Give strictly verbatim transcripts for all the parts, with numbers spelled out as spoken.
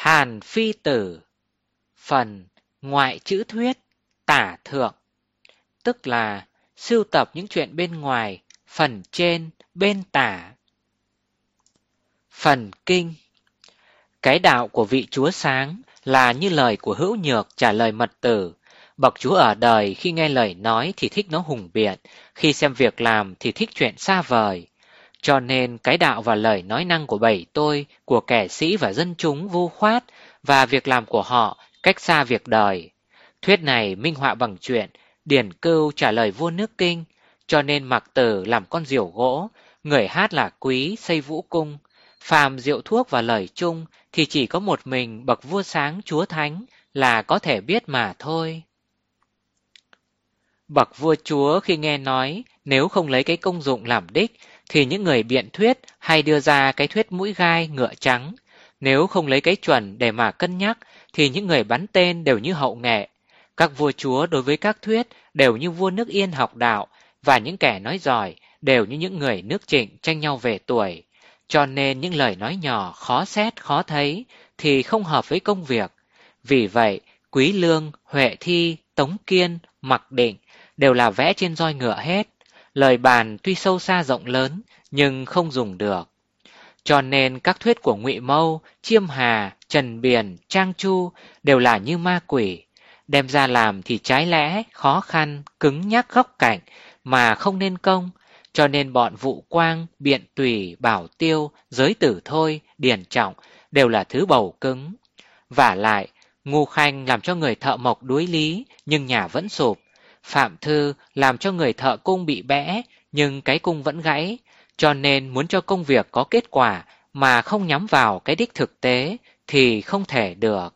Hàn Phi Tử. Phần ngoại chữ thuyết tả thượng, tức là sưu tập những chuyện bên ngoài, phần trên bên tả. Phần kinh. Cái đạo của vị chúa sáng là như lời của Hữu Nhược trả lời Mật Tử. Bậc chúa ở đời khi nghe lời nói thì thích nó hùng biện, khi xem việc làm thì thích chuyện xa vời. Cho nên cái đạo và lời nói năng của bảy tôi, của kẻ sĩ và dân chúng vu khoát, và việc làm của họ cách xa việc đời. Thuyết này minh họa bằng chuyện Điền Cưu trả lời vua nước Kinh, cho nên Mạc Tử làm con diều gỗ, người hát là Quý xây vũ cung. Phàm rượu thuốc và lời chung thì chỉ có một mình bậc vua sáng chúa thánh là có thể biết mà thôi. Bậc vua chúa khi nghe nói nếu không lấy cái công dụng làm đích thì những người biện thuyết hay đưa ra cái thuyết mũi gai ngựa trắng. Nếu không lấy cái chuẩn để mà cân nhắc thì những người bắn tên đều như hậu nghệ. Các vua chúa đối với các thuyết đều như vua nước Yên học đạo, và những kẻ nói giỏi đều như những người nước Trịnh tranh nhau về tuổi. Cho nên những lời nói nhỏ khó xét khó thấy thì không hợp với công việc. Vì vậy Quý Lương, Huệ Thi, Tống Kiên, Mặc Định đều là vẽ trên roi ngựa hết. Lời bàn tuy sâu xa rộng lớn nhưng không dùng được. Cho nên các thuyết của Ngụy Mâu, Chiêm Hà, Trần Biền, Trang Chu đều là như ma quỷ. Đem ra làm thì trái lẽ, khó khăn, cứng nhắc góc cạnh mà không nên công. Cho nên bọn Vũ Quang, Biện Tùy, Bảo Tiêu, Giới Tử Thôi, Điền Trọng đều là thứ bầu cứng. Vả lại, Ngu Khanh làm cho người thợ mộc đuối lý nhưng nhà vẫn sụp. Phạm Thư làm cho người thợ cung bị bẽ nhưng cái cung vẫn gãy. Cho nên muốn cho công việc có kết quả mà không nhắm vào cái đích thực tế thì không thể được.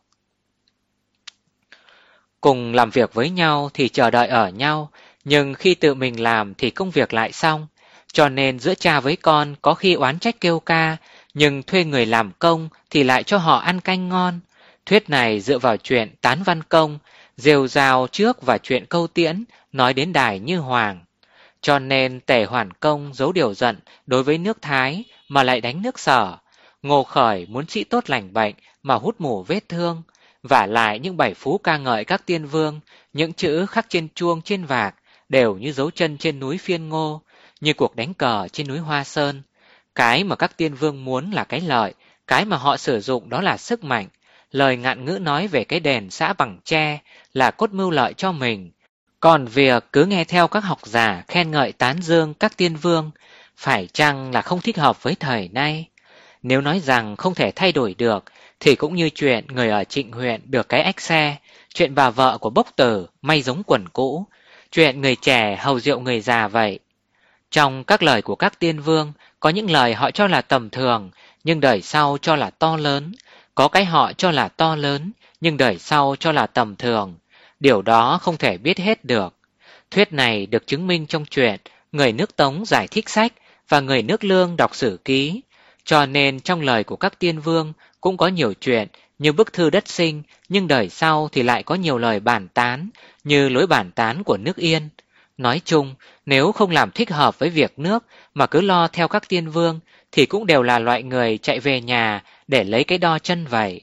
Cùng làm việc với nhau thì chờ đợi ở nhau, nhưng khi tự mình làm thì công việc lại xong. Cho nên giữa cha với con có khi oán trách kêu ca, nhưng thuê người làm công thì lại cho họ ăn canh ngon. Thuyết này dựa vào chuyện Tán Văn Công, rêu rao trước và chuyện Câu Tiễn nói đến Đài Như Hoàng. Cho nên Tề Hoàn Công giấu điều giận đối với nước Thái mà lại đánh nước Sở. Ngô Khởi muốn sĩ tốt lành bệnh mà hút mù vết thương. Vả lại những bảy phú ca ngợi các tiên vương, những chữ khắc trên chuông trên vạc đều như dấu chân trên núi Phiên Ngô, như cuộc đánh cờ trên núi Hoa Sơn. Cái mà các tiên vương muốn là cái lợi, cái mà họ sử dụng đó là sức mạnh. Lời ngạn ngữ nói về cái đền xã bằng tre là cốt mưu lợi cho mình. Còn việc cứ nghe theo các học giả khen ngợi tán dương các tiên vương, phải chăng là không thích hợp với thời nay? Nếu nói rằng không thể thay đổi được, thì cũng như chuyện người ở Trịnh huyện được cái ếch xe, chuyện bà vợ của Bốc Tử may giống quần cũ, chuyện người trẻ hầu rượu người già vậy. Trong các lời của các tiên vương, có những lời họ cho là tầm thường, nhưng đời sau cho là to lớn. Có cái họ cho là to lớn, nhưng đời sau cho là tầm thường. Điều đó không thể biết hết được. Thuyết này được chứng minh trong chuyện người nước Tống giải thích sách và người nước Lương đọc sử ký. Cho nên trong lời của các tiên vương cũng có nhiều chuyện như bức thư đất sinh, nhưng đời sau thì lại có nhiều lời bản tán như lối bản tán của nước Yên. Nói chung, nếu không làm thích hợp với việc nước mà cứ lo theo các tiên vương thì cũng đều là loại người chạy về nhà để lấy cái đo chân vậy.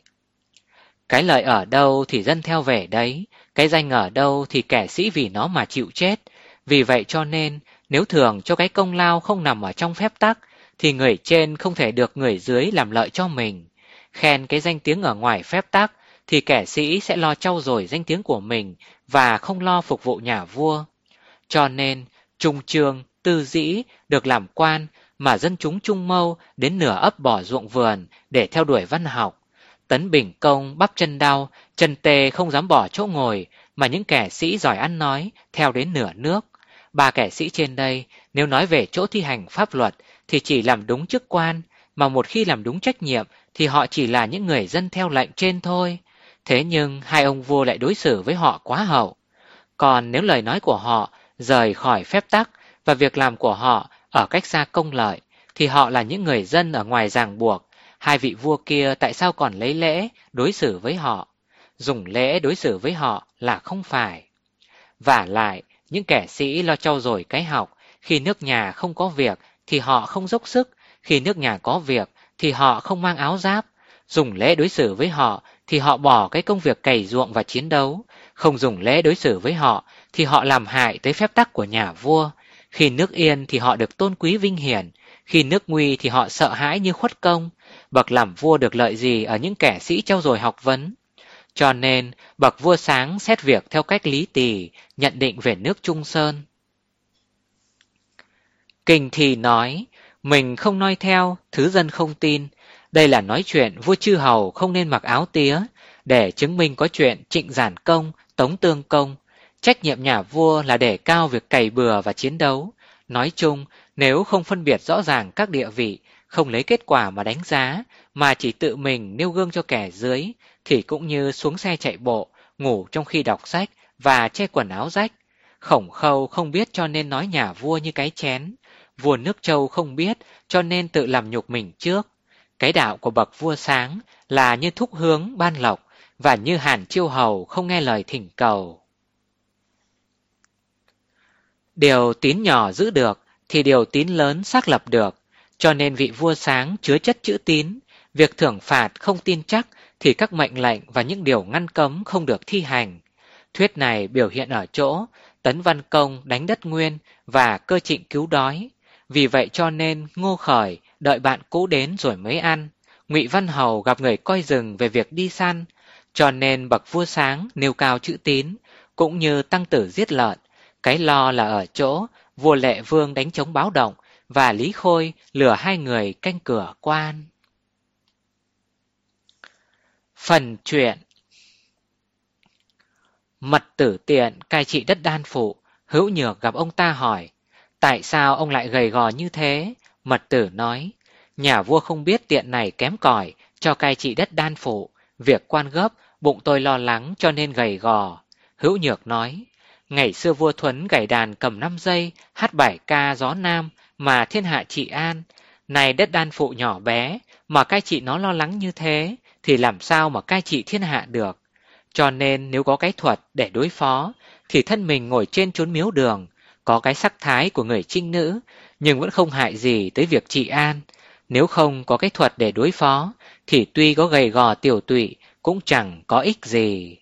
Cái lợi ở đâu thì dân theo về đấy, cái danh ở đâu thì kẻ sĩ vì nó mà chịu chết. Vì vậy cho nên, nếu thường cho cái công lao không nằm ở trong phép tắc, thì người trên không thể được người dưới làm lợi cho mình. Khen cái danh tiếng ở ngoài phép tắc, thì kẻ sĩ sẽ lo trau dồi danh tiếng của mình và không lo phục vụ nhà vua. Cho nên, Trung Chương, Tư Dĩ được làm quan, mà dân chúng Trung Mâu đến nửa ấp bỏ ruộng vườn để theo đuổi văn học. Tấn Bình Công bắp chân đau, Trần Tề không dám bỏ chỗ ngồi, mà những kẻ sĩ giỏi ăn nói theo đến nửa nước. Ba kẻ sĩ trên đây, nếu nói về chỗ thi hành pháp luật thì chỉ làm đúng chức quan, mà một khi làm đúng trách nhiệm thì họ chỉ là những người dân theo lệnh trên thôi. Thế nhưng hai ông vua lại đối xử với họ quá hậu. Còn nếu lời nói của họ rời khỏi phép tắc và việc làm của họ ở cách xa công lợi, thì họ là những người dân ở ngoài ràng buộc. Hai vị vua kia tại sao còn lấy lễ đối xử với họ? Dùng lễ đối xử với họ là không phải. Vả lại, những kẻ sĩ lo trau dồi cái học, khi nước nhà không có việc thì họ không dốc sức, khi nước nhà có việc thì họ không mang áo giáp. dùng lễ đối xử với họ thì họ bỏ cái công việc cày ruộng và chiến đấu, không dùng lễ đối xử với họ thì họ làm hại tới phép tắc của nhà vua. Khi nước yên thì họ được tôn quý vinh hiển, khi nước nguy thì họ sợ hãi như khuất công. Bậc làm vua được lợi gì ở những kẻ sĩ trau dồi học vấn? Cho nên bậc vua sáng xét việc theo cách lý tỳ, nhận định về nước Trung Sơn. Kinh thì nói, mình không noi theo, thứ dân không tin. Đây là nói chuyện vua chư hầu không nên mặc áo tía, để chứng minh có chuyện Trịnh Giản Công, Tống Tương Công. Trách nhiệm nhà vua là để cao việc cày bừa và chiến đấu. Nói chung, nếu không phân biệt rõ ràng các địa vị, không lấy kết quả mà đánh giá, mà chỉ tự mình nêu gương cho kẻ dưới, thì cũng như xuống xe chạy bộ, ngủ trong khi đọc sách và che quần áo rách. Khổng Khâu không biết cho nên nói nhà vua như cái chén. Vua nước Châu không biết cho nên tự làm nhục mình trước. Cái đạo của bậc vua sáng là như thúc hướng ban lộc, và như Hàn Chiêu Hầu không nghe lời thỉnh cầu. Điều tín nhỏ giữ được thì điều tín lớn xác lập được, cho nên vị vua sáng chứa chất chữ tín. Việc thưởng phạt không tin chắc thì các mệnh lệnh và những điều ngăn cấm không được thi hành. Thuyết này biểu hiện ở chỗ Tấn Văn Công đánh đất Nguyên và Cơ Trịnh cứu đói. Vì vậy cho nên Ngô Khởi đợi bạn cũ đến rồi mới ăn. Ngụy Văn Hầu gặp người coi rừng về việc đi săn, cho nên bậc vua sáng nêu cao chữ tín, cũng như Tăng Tử giết lợn. Cái lo là ở chỗ vua Lệ Vương đánh chống báo động và Lý Khôi lừa hai người canh cửa quan. Phần truyện. Mật Tử Tiện cai trị đất Đan Phụ. Hữu Nhược gặp ông ta hỏi, tại sao ông lại gầy gò như thế? Mật Tử nói, nhà vua không biết tiện này kém cỏi cho cai trị đất Đan Phụ. Việc quan gấp, bụng tôi lo lắng cho nên gầy gò. Hữu Nhược nói, ngày xưa vua Thuấn gảy đàn cầm năm giây, hát bài ca gió nam mà thiên hạ trị an. Này đất Đan Phụ nhỏ bé, mà cai trị nó lo lắng như thế, thì làm sao mà cai trị thiên hạ được? Cho nên nếu có cái thuật để đối phó, thì thân mình ngồi trên chốn miếu đường, có cái sắc thái của người trinh nữ, nhưng vẫn không hại gì tới việc trị an. Nếu không có cái thuật để đối phó, thì tuy có gầy gò tiểu tụy, cũng chẳng có ích gì.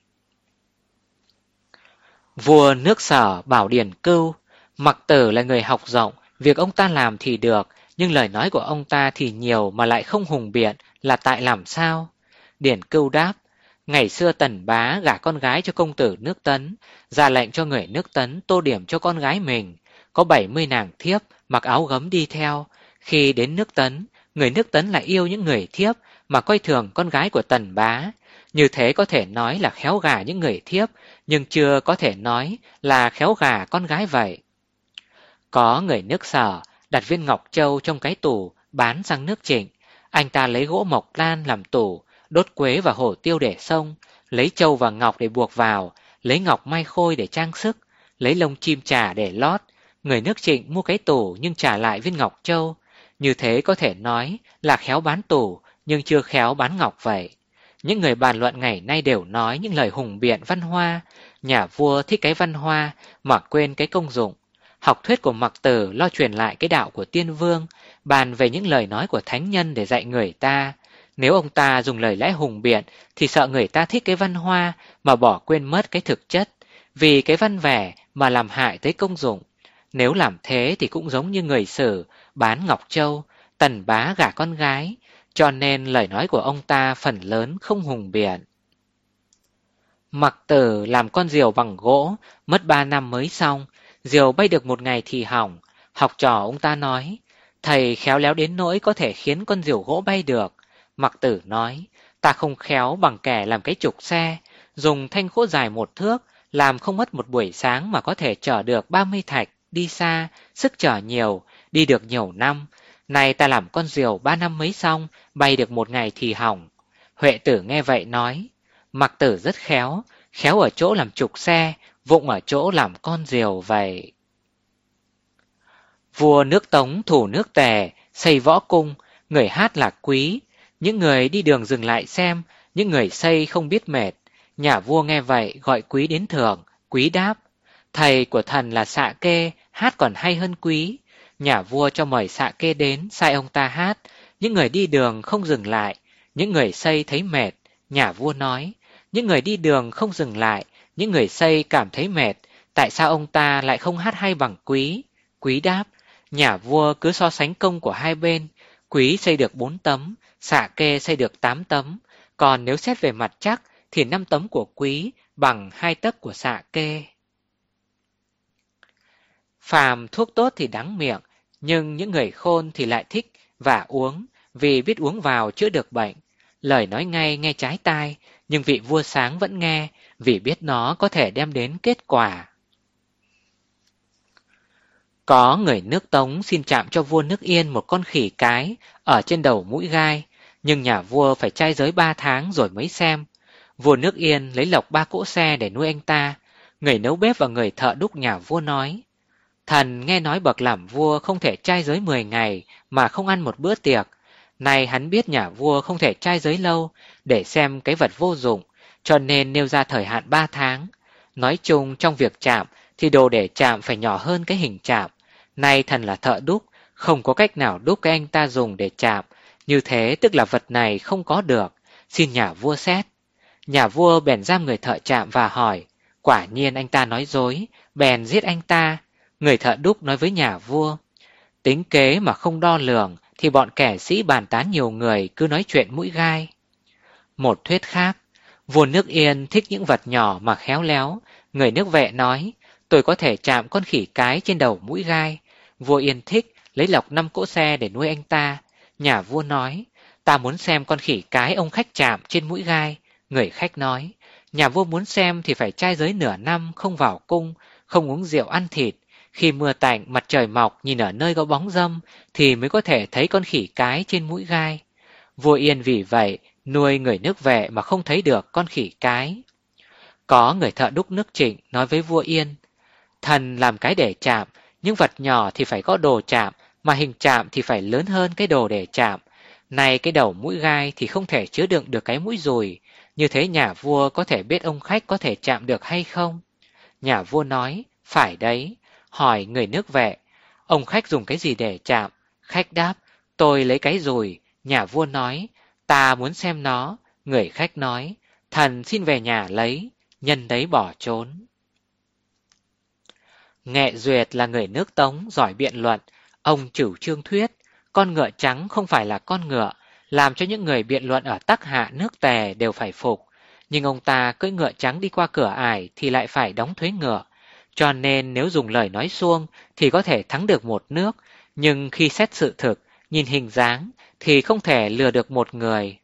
Vua nước Sở bảo Điền Cưu, Mặc Tử là người học rộng, việc ông ta làm thì được, nhưng lời nói của ông ta thì nhiều mà lại không hùng biện, là tại làm sao? Điền Cưu đáp, ngày xưa Tần Bá gả con gái cho công tử nước Tấn, ra lệnh cho người nước Tấn tô điểm cho con gái mình. Có bảy mươi nàng thiếp mặc áo gấm đi theo. Khi đến nước Tấn, người nước Tấn lại yêu những người thiếp mà coi thường con gái của Tần Bá. Như thế có thể nói là khéo gả những người thiếp, nhưng chưa có thể nói là khéo gả con gái vậy. Có người nước Sở đặt viên ngọc châu trong cái tủ bán sang nước Trịnh. Anh ta lấy gỗ mộc lan làm tủ, đốt quế và hổ tiêu để xông, lấy châu và ngọc để buộc vào, lấy ngọc mai khôi để trang sức, lấy lông chim trà để lót. Người nước Trịnh mua cái tủ nhưng trả lại viên ngọc châu. Như thế có thể nói là khéo bán tủ nhưng chưa khéo bán ngọc vậy. Những người bàn luận ngày nay đều nói những lời hùng biện văn hoa. Nhà vua thích cái văn hoa mà quên cái công dụng. Học thuyết của Mặc Tử lo truyền lại cái đạo của Tiên Vương, bàn về những lời nói của thánh nhân để dạy người ta. Nếu ông ta dùng lời lẽ hùng biện thì sợ người ta thích cái văn hoa mà bỏ quên mất cái thực chất, vì cái văn vẻ mà làm hại tới công dụng. Nếu làm thế thì cũng giống như người Sử bán ngọc châu, Tần Bá gả con gái, cho nên lời nói của ông ta phần lớn không hùng biện. Mặc Tử làm con diều bằng gỗ, mất ba năm mới xong, diều bay được một ngày thì hỏng. Học trò ông ta nói, thầy khéo léo đến nỗi có thể khiến con diều gỗ bay được. Mặc Tử nói, ta không khéo bằng kẻ làm cái trục xe, dùng thanh khố dài một thước, làm không mất một buổi sáng mà có thể chở được ba mươi thạch, đi xa, sức chở nhiều, đi được nhiều năm. Này ta làm con diều ba năm mới xong, bay được một ngày thì hỏng. Huệ Tử nghe vậy nói, Mặc Tử rất khéo, khéo ở chỗ làm trục xe, vụng ở chỗ làm con diều vậy. Vua nước Tống thủ nước Tề, xây võ cung, người hát là Quý. Những người đi đường dừng lại xem, những người xây không biết mệt. Nhà vua nghe vậy gọi Quý đến thưởng. Quý đáp, thầy của thần là Xạ Kê, hát còn hay hơn Quý. Nhà vua cho mời Xạ Kê đến, sai ông ta hát. Những người đi đường không dừng lại. Những người xây thấy mệt, nhà vua nói. Những người đi đường không dừng lại, những người xây cảm thấy mệt. Tại sao ông ta lại không hát hay bằng Quý? Quý đáp, nhà vua cứ so sánh công của hai bên. Quý xây được bốn tấm, Xạ Kê xây được tám tấm. Còn nếu xét về mặt chắc thì năm tấm của Quý bằng hai tấc của Xạ Kê. Phàm thuốc tốt thì đắng miệng, nhưng những người khôn thì lại thích và uống, vì biết uống vào chữa được bệnh. Lời nói ngay nghe trái tai, nhưng vị vua sáng vẫn nghe, vì biết nó có thể đem đến kết quả. Có người nước Tống xin chạm cho vua nước Yên một con khỉ cái ở trên đầu mũi gai, nhưng nhà vua phải trai giới ba tháng rồi mới xem. Vua nước Yên lấy lộc ba cỗ xe để nuôi anh ta. Người nấu bếp và người thợ đúc nhà vua nói, thần nghe nói bậc làm vua không thể trai giới mười ngày mà không ăn một bữa tiệc. Nay hắn biết nhà vua không thể trai giới lâu để xem cái vật vô dụng, cho nên nêu ra thời hạn ba tháng. Nói chung trong việc chạm thì đồ để chạm phải nhỏ hơn cái hình chạm. Nay thần là thợ đúc, không có cách nào đúc cái anh ta dùng để chạm. Như thế tức là vật này không có được, xin nhà vua xét. Nhà vua bèn giam người thợ chạm và hỏi, quả nhiên anh ta nói dối, bèn giết anh ta. Người thợ đúc nói với nhà vua, tính kế mà không đo lường thì bọn kẻ sĩ bàn tán nhiều người cứ nói chuyện mũi gai. Một thuyết khác, vua nước Yên thích những vật nhỏ mà khéo léo. Người nước Vệ nói, tôi có thể chạm con khỉ cái trên đầu mũi gai. Vua Yên thích, lấy lộc năm cỗ xe để nuôi anh ta. Nhà vua nói, ta muốn xem con khỉ cái ông khách chạm trên mũi gai. Người khách nói, nhà vua muốn xem thì phải trai giới nửa năm, không vào cung, không uống rượu ăn thịt. Khi mưa tạnh, mặt trời mọc nhìn ở nơi có bóng râm thì mới có thể thấy con khỉ cái trên mũi gai. Vua Yên vì vậy nuôi người nước Vệ mà không thấy được con khỉ cái. Có người thợ đúc nước Trịnh nói với vua Yên, thần làm cái để chạm, những vật nhỏ thì phải có đồ chạm, mà hình chạm thì phải lớn hơn cái đồ để chạm. Này cái đầu mũi gai thì không thể chứa đựng được cái mũi dùi, như thế nhà vua có thể biết ông khách có thể chạm được hay không? Nhà vua nói, phải đấy. Hỏi người nước Vệ, ông khách dùng cái gì để chạm? Khách đáp, tôi lấy cái dùi. Nhà vua nói, ta muốn xem nó. Người khách nói, thần xin về nhà lấy. Nhân đấy bỏ trốn. Nghệ Duyệt là người nước Tống giỏi biện luận. Ông chủ trương thuyết, con ngựa trắng không phải là con ngựa, làm cho những người biện luận ở Tắc Hạ nước Tề đều phải phục. Nhưng ông ta cưỡi ngựa trắng đi qua cửa ải thì lại phải đóng thuế ngựa. Cho nên nếu dùng lời nói suông thì có thể thắng được một nước, nhưng khi xét sự thực, nhìn hình dáng thì không thể lừa được một người.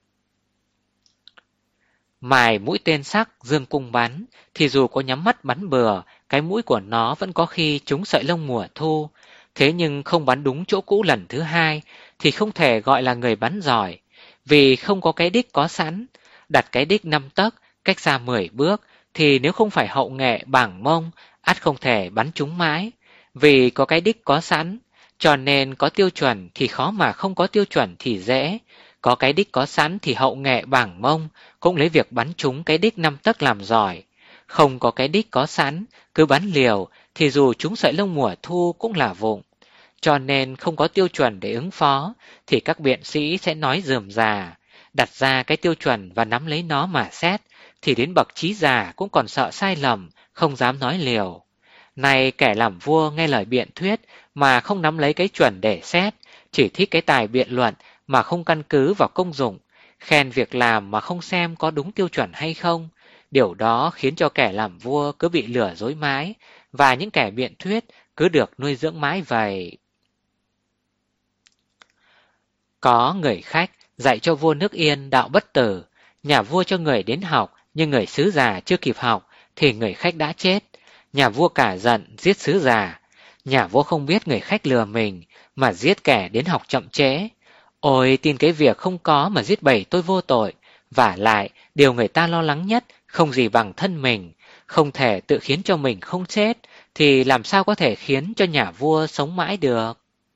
Mài mũi tên sắc dương cung bắn, thì dù có nhắm mắt bắn bừa, cái mũi của nó vẫn có khi trúng sợi lông mùa thu. Thế nhưng không bắn đúng chỗ cũ lần thứ hai thì không thể gọi là người bắn giỏi, vì không có cái đích có sẵn. Đặt cái đích năm tấc, cách xa mười bước, thì nếu không phải hậu nghệ bảng mông, ắt không thể bắn trúng mãi. Vì có cái đích có sẵn, cho nên có tiêu chuẩn thì khó mà không có tiêu chuẩn thì dễ. Có cái đích có sẵn thì hậu nghệ bảng mông cũng lấy việc bắn trúng cái đích năm tấc làm giỏi. Không có cái đích có sẵn, cứ bắn liều thì dù trúng sợi lông mùa thu cũng là vụng. Cho nên không có tiêu chuẩn để ứng phó thì các biện sĩ sẽ nói rườm rà. Đặt ra cái tiêu chuẩn và nắm lấy nó mà xét thì đến bậc trí già cũng còn sợ sai lầm, không dám nói liều. Này kẻ làm vua nghe lời biện thuyết mà không nắm lấy cái chuẩn để xét, chỉ thích cái tài biện luận mà không căn cứ vào công dụng, khen việc làm mà không xem có đúng tiêu chuẩn hay không. Điều đó khiến cho kẻ làm vua cứ bị lừa dối mãi, và những kẻ biện thuyết cứ được nuôi dưỡng mãi vậy. Có người khách dạy cho vua nước Yên đạo bất tử. Nhà vua cho người đến học, nhưng người sứ già chưa kịp học thì người khách đã chết. Nhà vua cả giận giết sứ già. Nhà vua không biết người khách lừa mình mà giết kẻ đến học chậm trễ. Ôi tin cái việc không có mà giết bầy tôi vô tội. Vả lại điều người ta lo lắng nhất không gì bằng thân mình. Không thể tự khiến cho mình không chết thì làm sao có thể khiến cho nhà vua sống mãi được.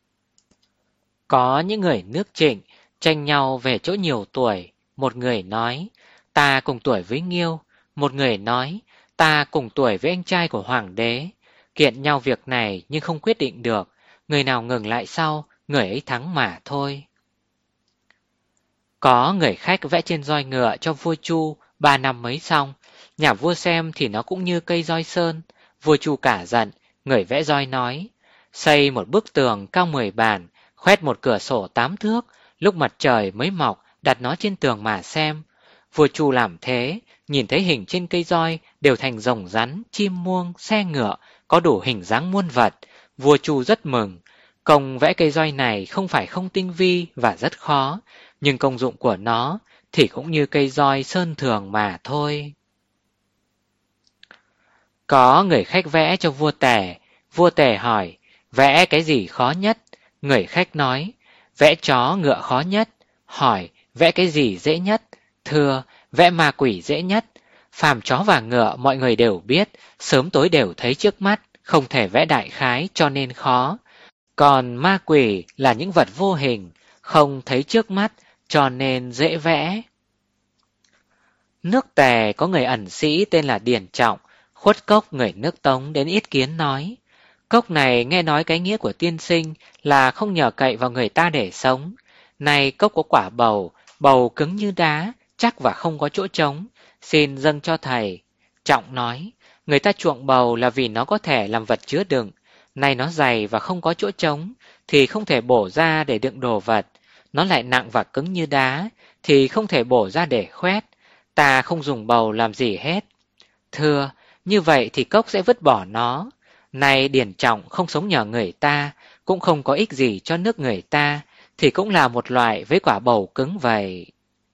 Có những người nước Trịnh tranh nhau về chỗ nhiều tuổi. Một người nói, ta cùng tuổi với Nghiêu. Một người nói, ta cùng tuổi với anh trai của hoàng đế. Kiện nhau việc này nhưng không quyết định được. Người nào ngừng lại sau, người ấy thắng mà thôi. Có người khách vẽ trên roi ngựa cho vua Chu ba năm mới xong. Nhà vua xem thì nó cũng như cây roi sơn. Vua Chu cả giận, người vẽ roi nói: xây một bức tường cao mười bàn, khoét một cửa sổ tám thước, lúc mặt trời mới mọc đặt nó trên tường mà xem. Vua Chu làm thế, nhìn thấy hình trên cây roi đều thành rồng rắn, chim muông, xe ngựa, có đủ hình dáng muôn vật. Vua Chu rất mừng. Công vẽ cây roi này không phải không tinh vi và rất khó, nhưng công dụng của nó thì cũng như cây roi sơn thường mà thôi. Có người khách vẽ cho vua Tề. Vua Tề hỏi: vẽ cái gì khó nhất? Người khách nói: vẽ chó ngựa khó nhất. Hỏi: vẽ cái gì dễ nhất? Thưa: vẽ ma quỷ dễ nhất. Phàm chó và ngựa mọi người đều biết, sớm tối đều thấy trước mắt, không thể vẽ đại khái cho nên khó. Còn ma quỷ là những vật vô hình, không thấy trước mắt cho nên dễ vẽ. Nước Tề có người ẩn sĩ tên là Điền Trọng, khuất cốc người nước Tống đến yết kiến nói: cốc này nghe nói cái nghĩa của tiên sinh là không nhờ cậy vào người ta để sống. Này cốc có quả bầu, bầu cứng như đá, chắc và không có chỗ trống, xin dâng cho thầy. Trọng nói: người ta chuộng bầu là vì nó có thể làm vật chứa đựng. Nay nó dày và không có chỗ trống thì không thể bổ ra để đựng đồ vật. Nó lại nặng và cứng như đá thì không thể bổ ra để khoét. Ta không dùng bầu làm gì hết. Thưa: như vậy thì cốc sẽ vứt bỏ nó. Nay Điền Trọng không sống nhờ người ta, cũng không có ích gì cho nước người ta, thì cũng là một loại với quả bầu cứng vậy.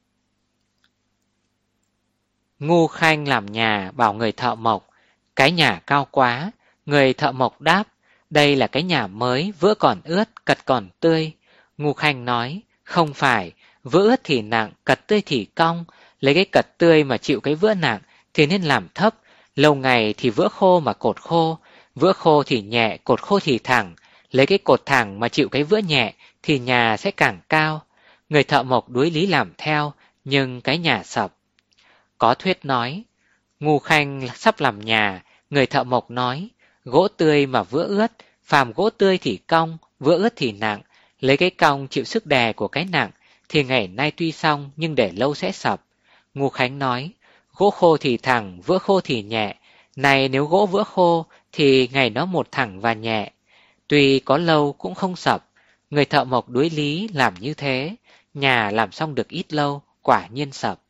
Ngu Khanh làm nhà bảo người thợ mộc: cái nhà cao quá. Người thợ mộc đáp: đây là cái nhà mới, vữa còn ướt, cật còn tươi. Ngu Khanh nói: không phải, vữa ướt thì nặng, cật tươi thì cong. Lấy cái cật tươi mà chịu cái vữa nặng thì nên làm thấp, lâu ngày thì vữa khô mà cột khô. Vữa khô thì nhẹ, cột khô thì thẳng. Lấy cái cột thẳng mà chịu cái vữa nhẹ thì nhà sẽ càng cao. Người thợ mộc đuối lý làm theo, nhưng cái nhà sập. Có thuyết nói: Ngu Khanh sắp làm nhà. Người thợ mộc nói: gỗ tươi mà vữa ướt, phàm gỗ tươi thì cong, vữa ướt thì nặng. Lấy cái cong chịu sức đè của cái nặng thì ngày nay tuy xong nhưng để lâu sẽ sập. Ngu Khánh nói: gỗ khô thì thẳng, vữa khô thì nhẹ. Này nếu gỗ vữa khô thì ngày nó một thẳng và nhẹ, tuy có lâu cũng không sập. Người thợ mộc đuối lý làm như thế, nhà làm xong được ít lâu, quả nhiên sập.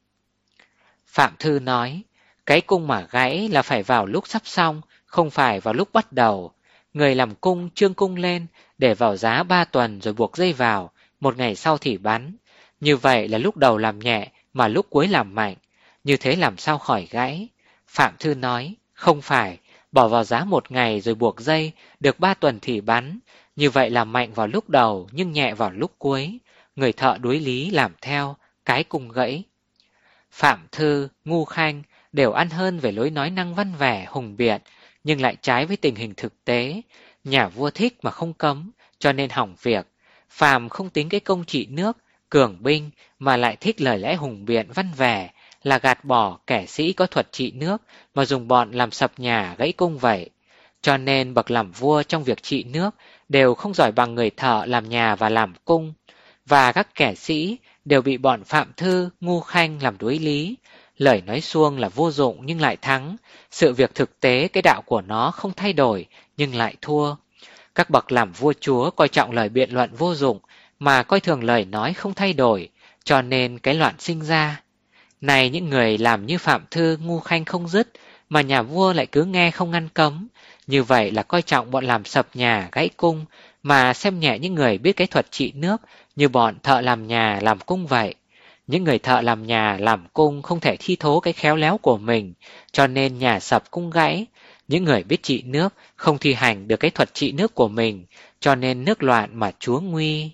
Phạm Thư nói: cái cung mà gãy là phải vào lúc sắp xong, không phải vào lúc bắt đầu. Người làm cung trương cung lên, để vào giá ba tuần rồi buộc dây vào, một ngày sau thì bắn. Như vậy là lúc đầu làm nhẹ, mà lúc cuối làm mạnh. Như thế làm sao khỏi gãy? Phạm Thư nói: không phải, bỏ vào giá một ngày rồi buộc dây, được ba tuần thì bắn. Như vậy là mạnh vào lúc đầu, nhưng nhẹ vào lúc cuối. Người thợ đuối lý làm theo, cái cung gãy. Phạm Thư, Ngu Khanh đều ăn hơn về lối nói năng văn vẻ, hùng biện, nhưng lại trái với tình hình thực tế. Nhà vua thích mà không cấm, cho nên hỏng việc. Phàm không tính cái công trị nước, cường binh, mà lại thích lời lẽ hùng biện văn vẻ, là gạt bỏ kẻ sĩ có thuật trị nước, mà dùng bọn làm sập nhà gãy cung vậy. Cho nên bậc làm vua trong việc trị nước đều không giỏi bằng người thợ làm nhà và làm cung. Và các kẻ sĩ đều bị bọn Phạm Thư, Ngu Khanh làm đuối lý. Lời nói suông là vô dụng nhưng lại thắng. Sự việc thực tế cái đạo của nó không thay đổi nhưng lại thua. Các bậc làm vua chúa coi trọng lời biện luận vô dụng mà coi thường lời nói không thay đổi, cho nên cái loạn sinh ra. Này những người làm như Phạm Thư, Ngu Khanh không dứt, mà nhà vua lại cứ nghe không ngăn cấm. Như vậy là coi trọng bọn làm sập nhà, gãy cung, mà xem nhẹ những người biết cái thuật trị nước như bọn thợ làm nhà, làm cung vậy. Những người thợ làm nhà, làm cung không thể thi thố cái khéo léo của mình, cho nên nhà sập cung gãy. Những người biết trị nước không thi hành được cái thuật trị nước của mình, cho nên nước loạn mà chúa nguy.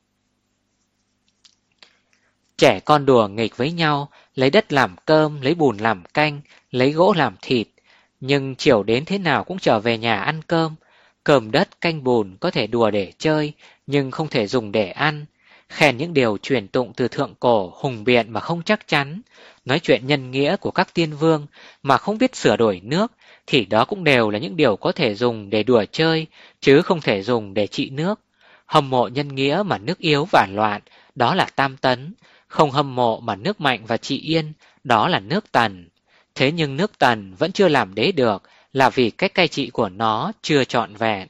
Trẻ con đùa nghịch với nhau, lấy đất làm cơm, lấy bùn làm canh, lấy gỗ làm thịt. Nhưng chiều đến thế nào cũng trở về nhà ăn cơm. Cơm đất, canh bùn có thể đùa để chơi, nhưng không thể dùng để ăn. Khen những điều truyền tụng từ thượng cổ, hùng biện mà không chắc chắn. Nói chuyện nhân nghĩa của các tiên vương mà không biết sửa đổi nước, thì đó cũng đều là những điều có thể dùng để đùa chơi, chứ không thể dùng để trị nước. Hâm mộ nhân nghĩa mà nước yếu và loạn, đó là tam tấn. Không hâm mộ mà nước Mạnh và chị Yên, đó là nước Tần. Thế nhưng nước Tần vẫn chưa làm đế được là vì cách cai trị của nó chưa trọn vẹn.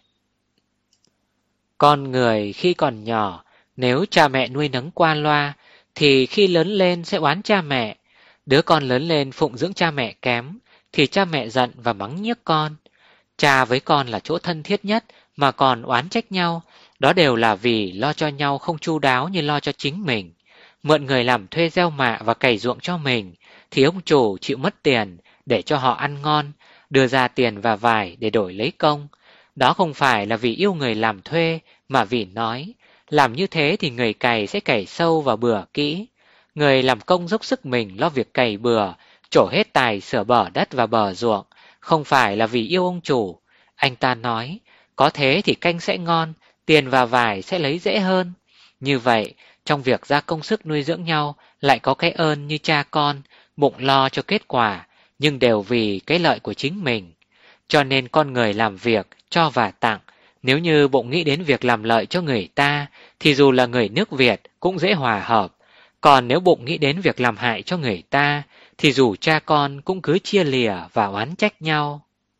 Con người khi còn nhỏ, nếu cha mẹ nuôi nấng qua loa, thì khi lớn lên sẽ oán cha mẹ. Đứa con lớn lên phụng dưỡng cha mẹ kém, thì cha mẹ giận và mắng nhiếc con. Cha với con là chỗ thân thiết nhất mà còn oán trách nhau, đó đều là vì lo cho nhau không chu đáo như lo cho chính mình. Mượn người làm thuê gieo mạ và cày ruộng cho mình, thì ông chủ chịu mất tiền để cho họ ăn ngon, đưa ra tiền và vải để đổi lấy công. Đó không phải là vì yêu người làm thuê, mà vì nói, làm như thế thì người cày sẽ cày sâu và bừa kỹ. Người làm công dốc sức mình lo việc cày bừa, trổ hết tài sửa bờ đất và bờ ruộng, không phải là vì yêu ông chủ. Anh ta nói, có thế thì canh sẽ ngon, tiền và vải sẽ lấy dễ hơn. Như vậy, trong việc ra công sức nuôi dưỡng nhau, lại có cái ơn như cha con, bụng lo cho kết quả, nhưng đều vì cái lợi của chính mình. Cho nên con người làm việc, cho và tặng, nếu như bụng nghĩ đến việc làm lợi cho người ta, thì dù là người nước Việt cũng dễ hòa hợp. Còn nếu bụng nghĩ đến việc làm hại cho người ta, thì dù cha con cũng cứ chia lìa và oán trách nhau.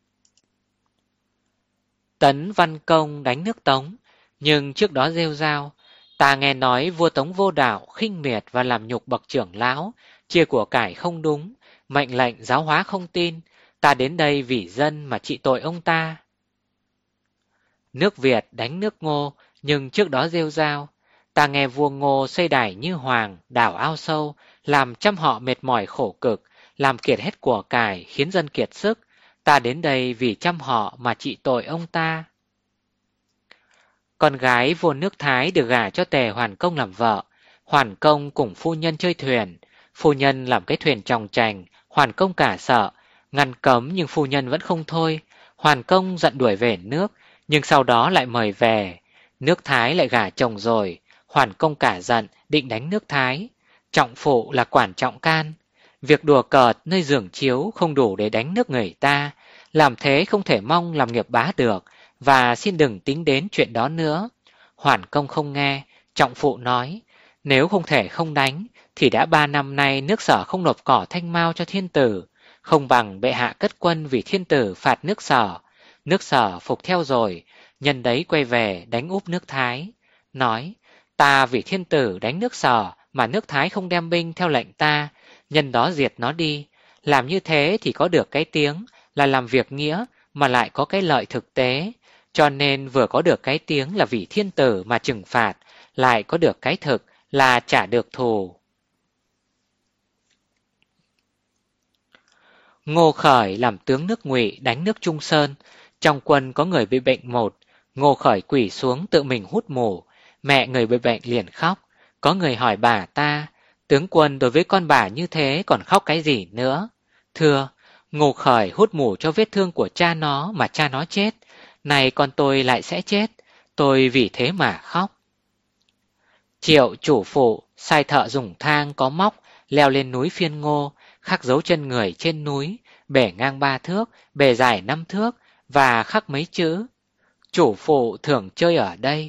Tấn Văn Công đánh nước Tống, nhưng trước đó rêu rao, ta nghe nói vua Tống vô đạo, khinh miệt và làm nhục bậc trưởng lão, chia của cải không đúng, mệnh lệnh giáo hóa không tin, ta đến đây vì dân mà trị tội ông ta. Nước Việt đánh nước Ngô, nhưng trước đó rêu rao, ta nghe vua Ngô xây đài như hoàng, đào ao sâu, làm trăm họ mệt mỏi khổ cực, làm kiệt hết của cải, khiến dân kiệt sức. Ta đến đây vì trăm họ mà trị tội ông ta. Con gái vua nước Thái được gả cho Tề Hoàn Công làm vợ. Hoàn Công cùng phu nhân chơi thuyền. Phu nhân làm cái thuyền tròng trành, Hoàn Công cả sợ. Ngăn cấm nhưng phu nhân vẫn không thôi. Hoàn Công giận đuổi về nước, nhưng sau đó lại mời về. Nước Thái lại gả chồng rồi. Hoàn Công cả giận, định đánh nước Thái. Trọng phụ là quản trọng can. Việc đùa cợt nơi giường chiếu không đủ để đánh nước người ta. Làm thế không thể mong làm nghiệp bá được, và xin đừng tính đến chuyện đó nữa. Hoàn Công không nghe, trọng phụ nói, nếu không thể không đánh, thì đã ba năm nay nước Sở không nộp cỏ thanh mao cho thiên tử, không bằng bệ hạ cất quân vì thiên tử phạt nước Sở. Nước Sở phục theo rồi, nhân đấy quay về đánh úp nước Thái. Nói, ta vì thiên tử đánh nước Sở mà nước Thái không đem binh theo lệnh ta, nhân đó diệt nó đi. Làm như thế thì có được cái tiếng là làm việc nghĩa, mà lại có cái lợi thực tế. Cho nên vừa có được cái tiếng là vì thiên tử mà trừng phạt, lại có được cái thực là trả được thù. Ngô Khởi làm tướng nước Ngụy đánh nước Trung Sơn. Trong quân có người bị bệnh một, Ngô Khởi quỳ xuống tự mình hút mù. Mẹ người bị bệnh liền khóc. Có người hỏi bà ta, tướng quân đối với con bà như thế còn khóc cái gì nữa? Thưa, Ngô Khởi hút mù cho vết thương của cha nó mà cha nó chết. Này con tôi lại sẽ chết, tôi vì thế mà khóc. Triệu chủ phụ sai thợ dùng thang có móc leo lên núi Phiên Ngô, khắc dấu chân người trên núi, bể ngang ba thước, bề dài năm thước và khắc mấy chữ. Chủ phụ thường chơi ở đây.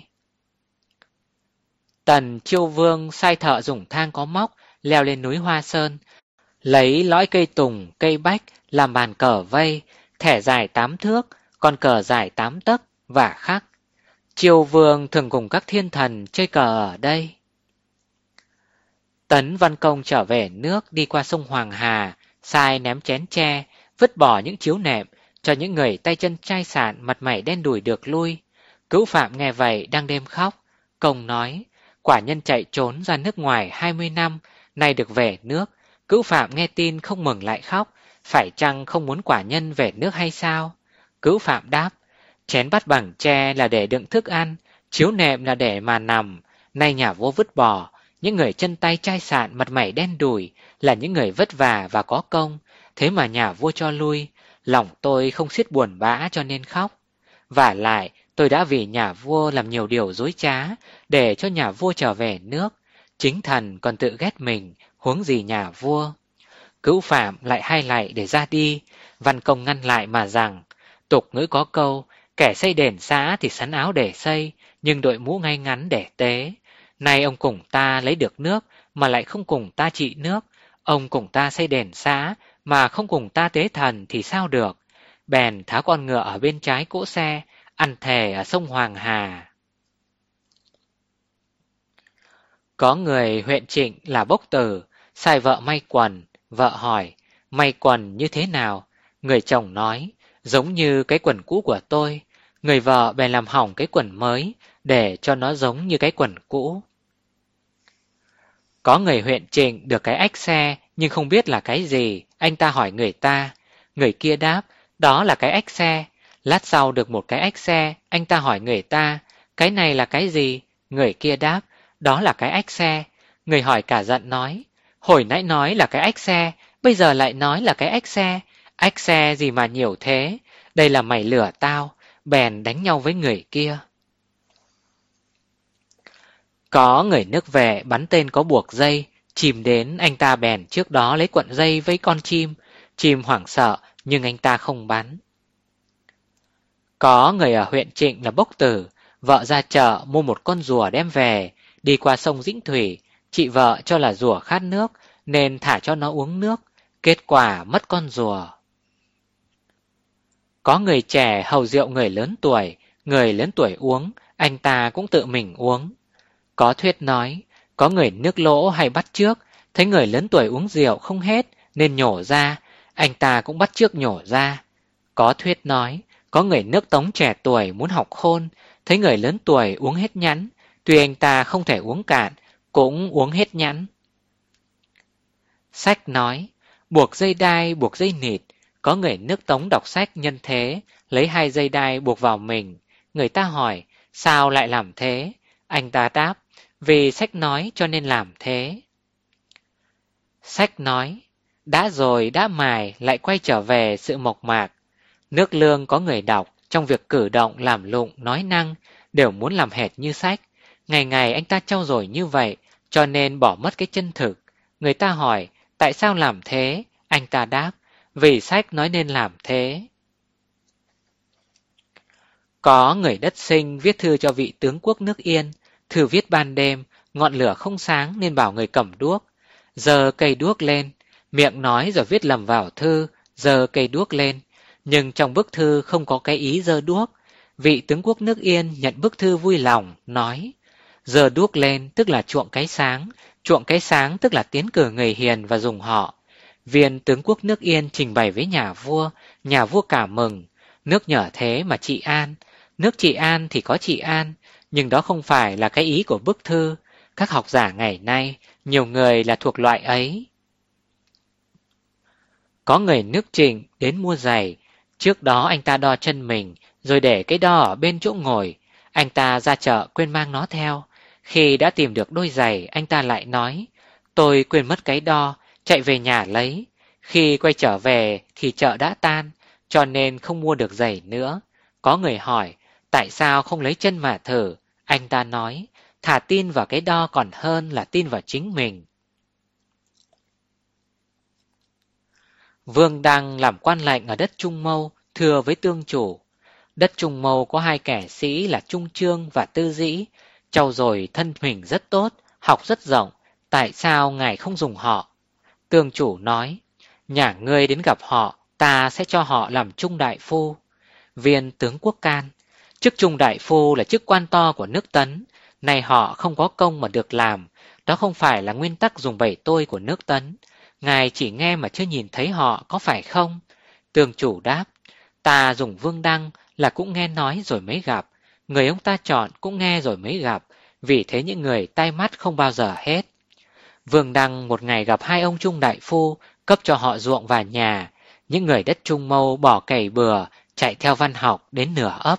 Tần Chiêu Vương sai thợ dùng thang có móc leo lên núi Hoa Sơn, lấy lõi cây tùng, cây bách làm bàn cờ vây, thẻ dài tám thước, con cờ dài tám tấc và khắc. Chiêu Vương thường cùng các thiên thần chơi cờ ở đây. Tấn Văn Công trở về nước đi qua sông Hoàng Hà, sai ném chén tre, vứt bỏ những chiếu nệm, cho những người tay chân chai sạn mặt mày đen đủi được lui. Cữu Phạm nghe vậy đang đêm khóc. Công nói, quả nhân chạy trốn ra nước ngoài hai mươi năm, nay được về nước. Cữu Phạm nghe tin không mừng lại khóc, phải chăng không muốn quả nhân về nước hay sao? Cữu Phạm đáp, chén bát bằng tre là để đựng thức ăn, chiếu nệm là để mà nằm, nay nhà vua vứt bỏ. Những người chân tay chai sạn mặt mày đen đủi là những người vất vả và có công, thế mà nhà vua cho lui. Lòng tôi không xiết buồn bã cho nên khóc. Vả lại tôi đã vì nhà vua làm nhiều điều dối trá để cho nhà vua trở về nước. Chính thần còn tự ghét mình, huống gì nhà vua. Cữu Phạm lại hai lạy để ra đi. Văn Công ngăn lại mà rằng, tục ngữ có câu, kẻ xây đền xã thì sắn áo để xây, nhưng đội mũ ngay ngắn để tế. Nay ông cùng ta lấy được nước mà lại không cùng ta trị nước, ông cùng ta xây đền xã mà không cùng ta tế thần thì sao được. Bèn tháo con ngựa ở bên trái cỗ xe, ăn thề ở sông Hoàng Hà. Có người huyện Trịnh là bốc tử, sai vợ may quần. Vợ hỏi, may quần như thế nào? Người chồng nói, giống như cái quần cũ của tôi. Người vợ bèn làm hỏng cái quần mới, để cho nó giống như cái quần cũ. Có người huyện Trịnh được cái ách xe, nhưng không biết là cái gì. Anh ta hỏi người ta. Người kia đáp, đó là cái ách xe. Lát sau được một cái ách xe, anh ta hỏi người ta, cái này là cái gì? Người kia đáp, đó là cái ách xe. Người hỏi cả giận nói, hồi nãy nói là cái ách xe, bây giờ lại nói là cái ách xe. Ách xe gì mà nhiều thế? Đây là mày lừa tao. Bèn đánh nhau với người kia. Có người nước về bắn tên có buộc dây, chìm đến anh ta bèn trước đó lấy cuộn dây với con chim. Chim hoảng sợ nhưng anh ta không bắn. Có người ở huyện Trịnh là bốc tử, vợ ra chợ mua một con rùa đem về, đi qua sông Dĩnh Thủy, chị vợ cho là rùa khát nước nên thả cho nó uống nước, kết quả mất con rùa. Có người trẻ hầu rượu người lớn tuổi, người lớn tuổi uống, anh ta cũng tự mình uống. Có thuyết nói, có người nước lỗ hay bắt chước, thấy người lớn tuổi uống rượu không hết nên nhổ ra, anh ta cũng bắt chước nhổ ra. Có thuyết nói, có người nước Tống trẻ tuổi muốn học khôn, thấy người lớn tuổi uống hết nhãn, tuy anh ta không thể uống cạn, cũng uống hết nhãn. Sách nói, buộc dây đai buộc dây nịt, có người nước Tống đọc sách nhân thế, lấy hai dây đai buộc vào mình. Người ta hỏi, sao lại làm thế? Anh ta đáp, vì sách nói cho nên làm thế. Sách nói, đã rồi đã mài lại quay trở về sự mộc mạc. Nước Lương có người đọc, trong việc cử động làm lụng nói năng đều muốn làm hệt như sách. Ngày ngày anh ta trau dồi như vậy, cho nên bỏ mất cái chân thực. Người ta hỏi, tại sao làm thế? Anh ta đáp, vì sách nói nên làm thế. Có người đất Sinh viết thư cho vị tướng quốc nước Yên. Thư viết ban đêm, ngọn lửa không sáng nên bảo người cầm đuốc. Giơ cây đuốc lên, miệng nói rồi viết lầm vào thư, giơ cây đuốc lên. Nhưng trong bức thư không có cái ý giơ đuốc. Vị tướng quốc nước Yên nhận bức thư vui lòng, nói, giơ đuốc lên tức là chuộng cái sáng, chuộng cái sáng tức là tiến cử người hiền và dùng họ. Viên tướng quốc nước Yên trình bày với nhà vua, nhà vua cảm mừng, nước nhờ thế mà trị an. Nước trị an thì có trị an, nhưng đó không phải là cái ý của bức thư. Các học giả ngày nay, nhiều người là thuộc loại ấy. Có người nước Trịnh đến mua giày, trước đó anh ta đo chân mình, rồi để cái đo ở bên chỗ ngồi. Anh ta ra chợ quên mang nó theo. Khi đã tìm được đôi giày, anh ta lại nói, tôi quên mất cái đo, chạy về nhà lấy. Khi quay trở về thì chợ đã tan, cho nên không mua được giày nữa. Có người hỏi, tại sao không lấy chân mà thử? Anh ta nói, thà tin vào cái đo còn hơn là tin vào chính mình. Vương Đăng làm quan lệnh ở đất Trung Mâu, thưa với tương chủ. Đất Trung Mâu có hai kẻ sĩ là Trung Chương và Tư Dĩ, trau dồi thân mình rất tốt, học rất rộng, tại sao ngài không dùng họ? Tương chủ nói, nhà ngươi đến gặp họ, ta sẽ cho họ làm trung đại phu. Viên tướng quốc can, chức trung đại phu là chức quan to của nước Tấn, này họ không có công mà được làm, đó không phải là nguyên tắc dùng bẩy tôi của nước Tấn. Ngài chỉ nghe mà chưa nhìn thấy họ, có phải không? Tương chủ đáp, ta dùng Vương Đăng là cũng nghe nói rồi mới gặp, người ông ta chọn cũng nghe rồi mới gặp, vì thế những người tai mắt không bao giờ hết. Vương Đăng một ngày gặp hai ông trung đại phu, cấp cho họ ruộng và nhà. Những người đất Trung Mâu bỏ cày bừa, chạy theo văn học đến nửa ấp.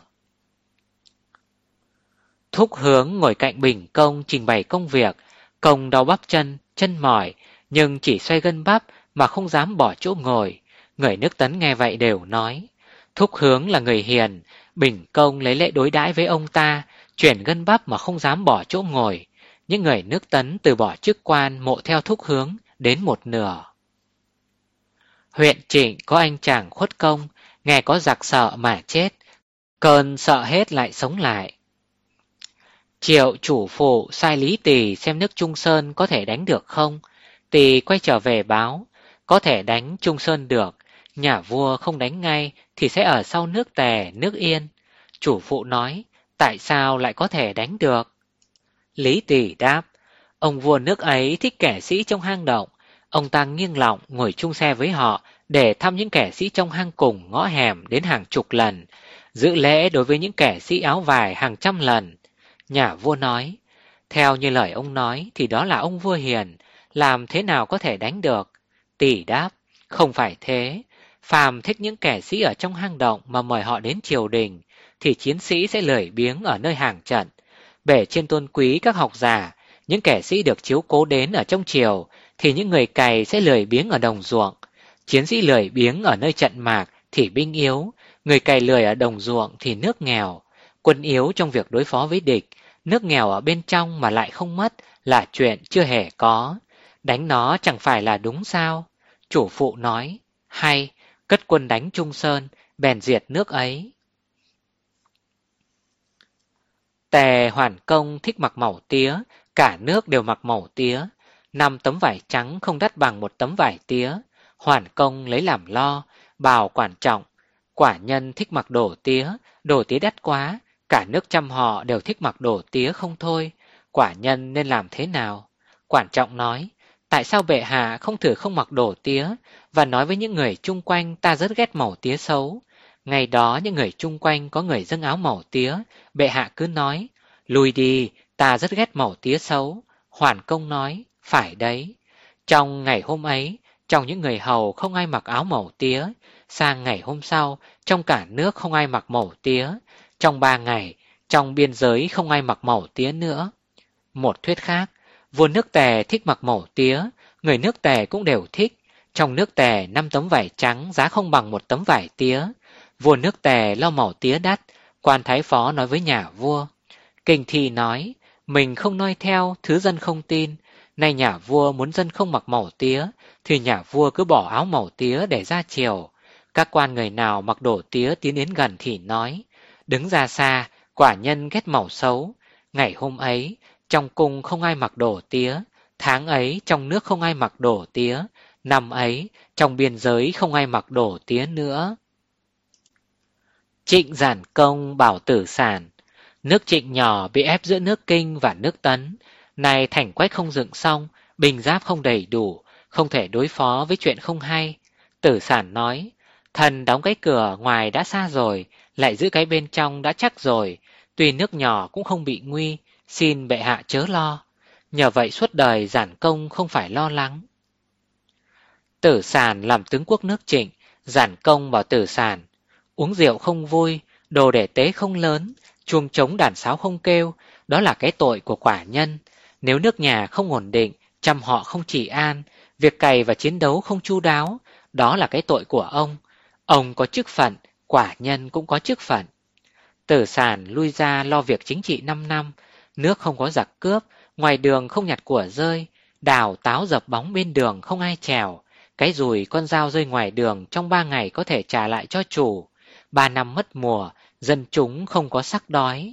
Thúc Hướng ngồi cạnh Bình Công trình bày công việc. Công đau bắp chân, chân mỏi, nhưng chỉ xoay gân bắp mà không dám bỏ chỗ ngồi. Người nước Tấn nghe vậy đều nói, Thúc Hướng là người hiền, Bình Công lấy lễ đối đãi với ông ta, chuyển gân bắp mà không dám bỏ chỗ ngồi. Những người nước Tấn từ bỏ chức quan mộ theo Thúc Hướng đến một nửa. Huyện Trịnh có anh chàng Khuất Công, nghe có giặc sợ mà chết, cơn sợ hết lại sống lại. Triệu chủ phụ sai Lý Tỳ xem nước Trung Sơn có thể đánh được không. Tỳ quay trở về báo, có thể đánh Trung Sơn được, nhà vua không đánh ngay thì sẽ ở sau nước Tề, nước Yên. Chủ phụ nói, tại sao lại có thể đánh được? Lý Tỳ đáp, ông vua nước ấy thích kẻ sĩ trong hang động, ông ta nghiêng lọng ngồi chung xe với họ để thăm những kẻ sĩ trong hang cùng ngõ hẻm đến hàng chục lần, giữ lễ đối với những kẻ sĩ áo vải hàng trăm lần. Nhà vua nói, theo như lời ông nói thì đó là ông vua hiền, làm thế nào có thể đánh được? Tỷ đáp, không phải thế. Phàm thích những kẻ sĩ ở trong hang động mà mời họ đến triều đình, thì chiến sĩ sẽ lười biếng ở nơi hàng trận. Bể trên tôn quý các học giả, những kẻ sĩ được chiếu cố đến ở trong triều, thì những người cày sẽ lười biếng ở đồng ruộng. Chiến sĩ lười biếng ở nơi trận mạc thì binh yếu, người cày lười ở đồng ruộng thì nước nghèo. Quân yếu trong việc đối phó với địch, nước nghèo ở bên trong mà lại không mất là chuyện chưa hề có. Đánh nó chẳng phải là đúng sao? Chủ phụ nói, hay, cất quân đánh Trung Sơn, bèn diệt nước ấy. Tề Hoàn Công thích mặc màu tía, cả nước đều mặc màu tía. Năm tấm vải trắng không đắt bằng một tấm vải tía. Hoàn Công lấy làm lo, bảo quản trọng. Quả nhân thích mặc đồ tía, đồ tía đắt quá, cả nước trăm họ đều thích mặc đồ tía không thôi. Quả nhân nên làm thế nào? Quản trọng nói, tại sao bệ hạ không thử không mặc đồ tía, và nói với những người chung quanh ta rất ghét màu tía xấu. Ngày đó những người chung quanh có người dâng áo màu tía, bệ hạ cứ nói, lùi đi, ta rất ghét màu tía xấu. Hoàn Công nói, phải đấy. Trong ngày hôm ấy, trong những người hầu không ai mặc áo màu tía. Sang ngày hôm sau, trong cả nước không ai mặc màu tía. Trong ba ngày, trong biên giới không ai mặc màu tía nữa. Một thuyết khác, vua nước Tề thích mặc màu tía, người nước Tề cũng đều thích. Trong nước Tề, năm tấm vải trắng giá không bằng một tấm vải tía. Vua nước Tề lo màu tía đắt, quan thái phó nói với nhà vua. Kinh Thi nói, mình không noi theo, thứ dân không tin. Nay nhà vua muốn dân không mặc màu tía, thì nhà vua cứ bỏ áo màu tía để ra triều. Các quan người nào mặc đồ tía tiến đến gần thì nói, đứng ra xa, quả nhân ghét màu xấu. Ngày hôm ấy, trong cung không ai mặc đồ tía, tháng ấy trong nước không ai mặc đồ tía, năm ấy trong biên giới không ai mặc đồ tía nữa. Trịnh Giản Công bảo Tử Sản, nước Trịnh nhỏ bị ép giữa nước Kinh và nước Tấn, nay thành quách không dựng xong, binh giáp không đầy đủ, không thể đối phó với chuyện không hay. Tử Sản nói, thần đóng cái cửa ngoài đã xa rồi, lại giữ cái bên trong đã chắc rồi, tuy nước nhỏ cũng không bị nguy, xin bệ hạ chớ lo. Nhờ vậy suốt đời Giản Công không phải lo lắng. Tử Sản làm tướng quốc nước Trịnh, Giản Công bảo Tử Sản, uống rượu không vui, đồ để tế không lớn, chuông trống đàn sáo không kêu, đó là cái tội của quả nhân. Nếu nước nhà không ổn định, trăm họ không trị an, việc cày và chiến đấu không chu đáo, đó là cái tội của ông. Ông có chức phận, quả nhân cũng có chức phận. Tử Sản lui ra lo việc chính trị năm năm, nước không có giặc cướp, ngoài đường không nhặt của rơi, đào táo dập bóng bên đường không ai trèo, cái dùi con dao rơi ngoài đường trong ba ngày có thể trả lại cho chủ. Ba năm mất mùa, dân chúng không có sắc đói.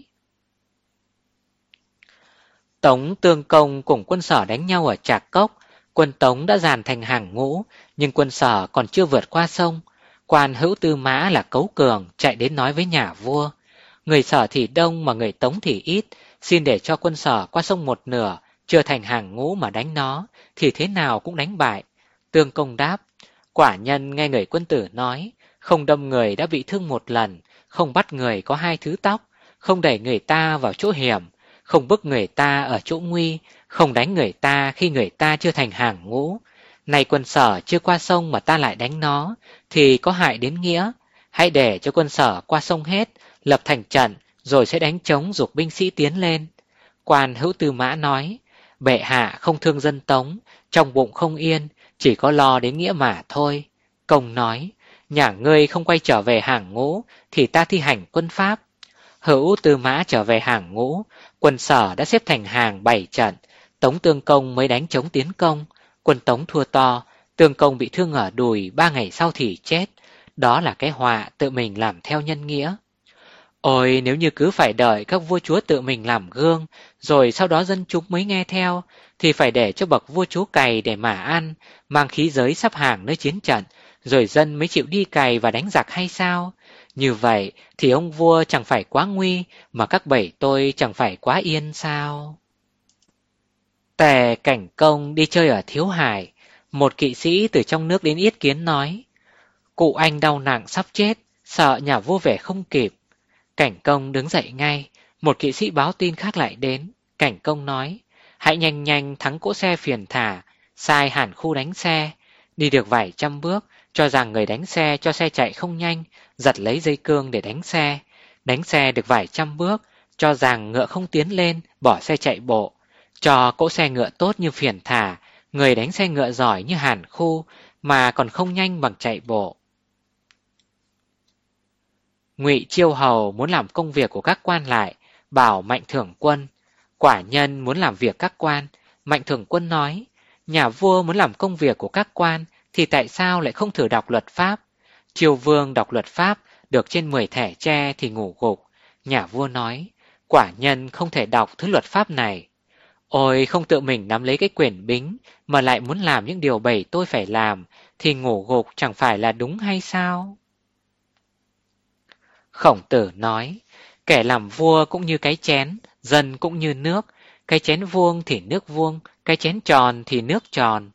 Tống Tương Công cùng quân Sở đánh nhau ở Trạc Cốc, quân Tống đã dàn thành hàng ngũ, nhưng quân Sở còn chưa vượt qua sông. Quan Hữu Tư Mã là Cấu Cường chạy đến nói với nhà vua, người Sở thì đông mà người Tống thì ít, xin để cho quân Sở qua sông một nửa, chưa thành hàng ngũ mà đánh nó, thì thế nào cũng đánh bại. Tương Công đáp, quả nhân nghe người quân tử nói, không đâm người đã bị thương một lần, không bắt người có hai thứ tóc, không đẩy người ta vào chỗ hiểm, không bức người ta ở chỗ nguy, không đánh người ta khi người ta chưa thành hàng ngũ. Này quân Sở chưa qua sông mà ta lại đánh nó, thì có hại đến nghĩa. Hãy để cho quân Sở qua sông hết, lập thành trận, rồi sẽ đánh trống giục binh sĩ tiến lên. Quan Hữu Tư Mã nói, bệ hạ không thương dân Tống, trong bụng không yên, chỉ có lo đến nghĩa mà thôi. Công nói, nhà ngươi không quay trở về hàng ngũ, thì ta thi hành quân pháp. Hữu Tư Mã trở về hàng ngũ, quân Sở đã xếp thành hàng bảy trận, Tống Tương Công mới đánh chống tiến công. Quân Tống thua to, Tương Công bị thương ở đùi, ba ngày sau thì chết. Đó là cái họa tự mình làm theo nhân nghĩa. Ôi, nếu như cứ phải đợi các vua chúa tự mình làm gương, rồi sau đó dân chúng mới nghe theo, thì phải để cho bậc vua chúa cày để mà ăn, mang khí giới sắp hàng nơi chiến trận, rồi dân mới chịu đi cày và đánh giặc hay sao? Như vậy thì ông vua chẳng phải quá nguy, mà các bầy tôi chẳng phải quá yên sao? Tề Cảnh Công đi chơi ở Thiếu Hải, một kỵ sĩ từ trong nước đến yết kiến nói: Cụ anh đau nặng sắp chết, sợ nhà vua về không kịp. Cảnh Công đứng dậy ngay, một kỵ sĩ báo tin khác lại đến. Cảnh Công nói: Hãy nhanh nhanh thắng cỗ xe phiền thả, sai Hàn Khu đánh xe. Đi được vài trăm bước, cho rằng người đánh xe cho xe chạy không nhanh, giật lấy dây cương để đánh xe. Đánh xe được vài trăm bước, cho rằng ngựa không tiến lên, bỏ xe chạy bộ. Cho cỗ xe ngựa tốt như phiền thả, người đánh xe ngựa giỏi như Hàn Khu, mà còn không nhanh bằng chạy bộ. Ngụy Chiêu Hầu muốn làm công việc của các quan lại, bảo Mạnh Thưởng Quân. Quả nhân muốn làm việc các quan. Mạnh Thưởng Quân nói: Nhà vua muốn làm công việc của các quan, thì tại sao lại không thử đọc luật pháp? Triều Vương đọc luật pháp, được trên mười thẻ tre thì ngủ gục. Nhà vua nói: Quả nhân không thể đọc thứ luật pháp này. Ôi, không tự mình nắm lấy cái quyền bính, mà lại muốn làm những điều bầy tôi phải làm, thì ngủ gục chẳng phải là đúng hay sao? Khổng Tử nói: Kẻ làm vua cũng như cái chén, dân cũng như nước. Cái chén vuông thì nước vuông, cái chén tròn thì nước tròn.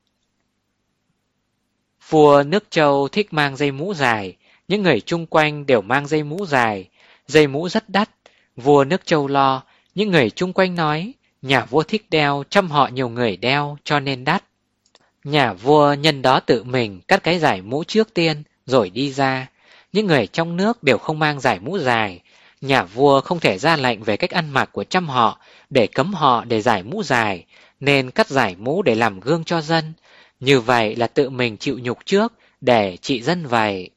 Vua nước Châu thích mang dây mũ dài, những người chung quanh đều mang dây mũ dài. Dây mũ rất đắt, vua nước Châu lo, những người chung quanh nói: Nhà vua thích đeo, trăm họ nhiều người đeo, cho nên đắt. Nhà vua nhân đó tự mình cắt cái giải mũ trước tiên, rồi đi ra. Những người trong nước đều không mang giải mũ dài. Nhà vua không thể ra lệnh về cách ăn mặc của trăm họ, để cấm họ để giải mũ dài, nên cắt giải mũ để làm gương cho dân. Như vậy là tự mình chịu nhục trước, để trị dân vậy.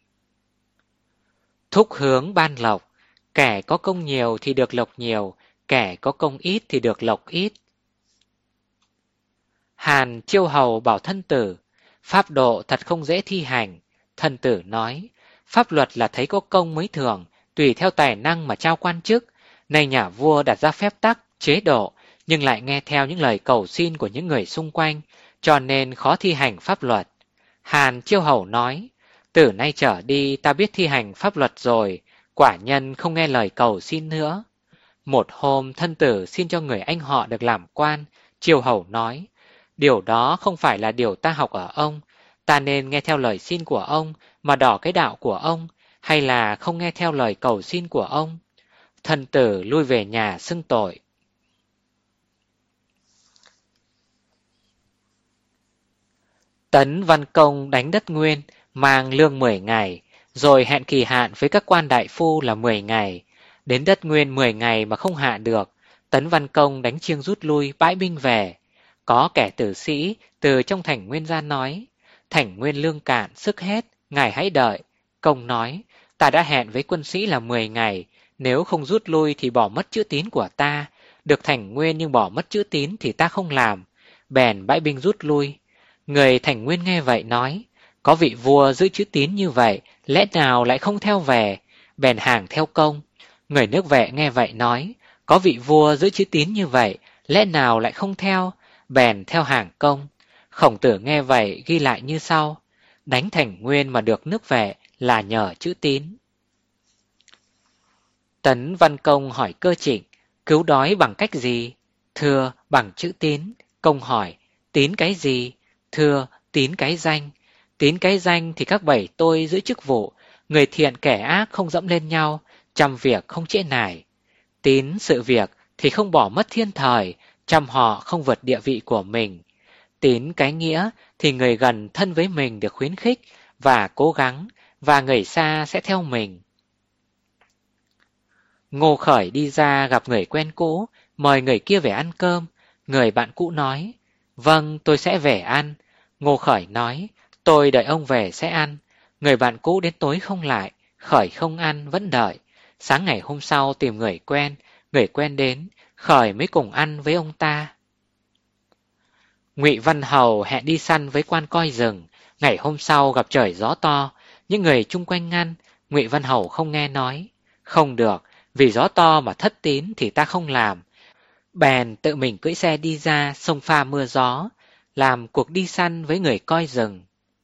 Thúc hướng ban lộc, kẻ có công nhiều thì được lộc nhiều, kẻ có công ít thì được lộc ít. Hàn Chiêu Hầu bảo thân tử: Pháp độ thật không dễ thi hành. Thân tử nói: Pháp luật là thấy có công mới thường, tùy theo tài năng mà trao quan chức. Nay nhà vua đặt ra phép tắc, chế độ, nhưng lại nghe theo những lời cầu xin của những người xung quanh, cho nên khó thi hành pháp luật. Hàn Chiêu Hầu nói: Từ nay trở đi ta biết thi hành pháp luật rồi, quả nhân không nghe lời cầu xin nữa. Một hôm thân tử xin cho người anh họ được làm quan. Chiêu Hầu nói: Điều đó không phải là điều ta học ở ông. Ta nên nghe theo lời xin của ông mà đỏ cái đạo của ông, hay là không nghe theo lời cầu xin của ông? Thân tử lui về nhà xưng tội. Tấn Văn Công đánh đất Nguyên, mang lương mười ngày, rồi hẹn kỳ hạn với các quan đại phu là mười ngày. Đến đất Nguyên mười ngày mà không hạ được, Tấn Văn Công đánh chiêng rút lui, bãi binh về. Có kẻ tử sĩ từ trong thành Nguyên ra nói: Thành Nguyên lương cạn, sức hết, ngài hãy đợi. Công nói: Ta đã hẹn với quân sĩ là mười ngày, nếu không rút lui thì bỏ mất chữ tín của ta. Được Thành Nguyên nhưng bỏ mất chữ tín thì ta không làm. Bèn bãi binh rút lui. Người Thành Nguyên nghe vậy nói: Có vị vua giữ chữ tín như vậy, lẽ nào lại không theo về? Bèn hàng theo Công. Người nước Vệ nghe vậy nói: Có vị vua giữ chữ tín như vậy, lẽ nào lại không theo? Bèn theo hàng Công. Khổng Tử nghe vậy ghi lại như sau: Đánh Thành Nguyên mà được nước Vệ là nhờ chữ tín. Tấn Văn Công hỏi Cơ Trịnh: Cứu đói bằng cách gì? Thưa: Bằng chữ tín. Công hỏi: Tín cái gì? Thưa: Tín cái danh. Tín cái danh thì các bảy tôi giữ chức vụ, người thiện kẻ ác không dẫm lên nhau, trăm việc không trễ nải. Tín sự việc thì không bỏ mất thiên thời, trăm họ không vượt địa vị của mình. Tín cái nghĩa thì người gần thân với mình được khuyến khích và cố gắng, và người xa sẽ theo mình. Ngô Khởi đi ra gặp người quen cũ, mời người kia về ăn cơm. Người bạn cũ nói: Vâng, tôi sẽ về ăn. Ngô Khởi nói: Tôi đợi ông về sẽ ăn. Người bạn cũ đến tối không lại, Khởi không ăn vẫn đợi. Sáng ngày hôm sau tìm người quen, người quen đến, Khởi mới cùng ăn với ông ta. Ngụy Văn Hầu hẹn đi săn với quan coi rừng. Ngày hôm sau gặp trời gió to, những người chung quanh ngăn, Ngụy Văn Hầu không nghe nói. Không được, vì gió to mà thất tín thì ta không làm. Bèn tự mình cưỡi xe đi ra sông pha mưa gió, làm cuộc đi săn với người coi rừng.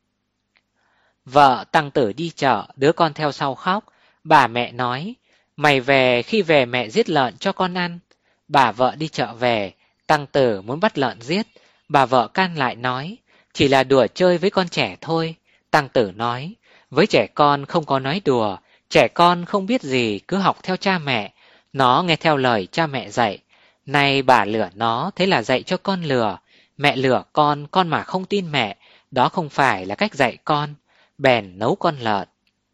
Vợ tăng tử đi chợ, đứa con theo sau khóc. Bà mẹ nói, mày về, khi về mẹ giết lợn cho con ăn. Bà vợ đi chợ về, tăng tử muốn bắt lợn giết. Bà vợ can lại nói, chỉ là đùa chơi với con trẻ thôi. Tăng tử nói, với trẻ con không có nói đùa, trẻ con không biết gì cứ học theo cha mẹ. Nó nghe theo lời cha mẹ dạy. Nay bà lừa nó, thế là dạy cho con lừa. Mẹ lừa con, con mà không tin mẹ, đó không phải là cách dạy con. Bèn nấu con lợn.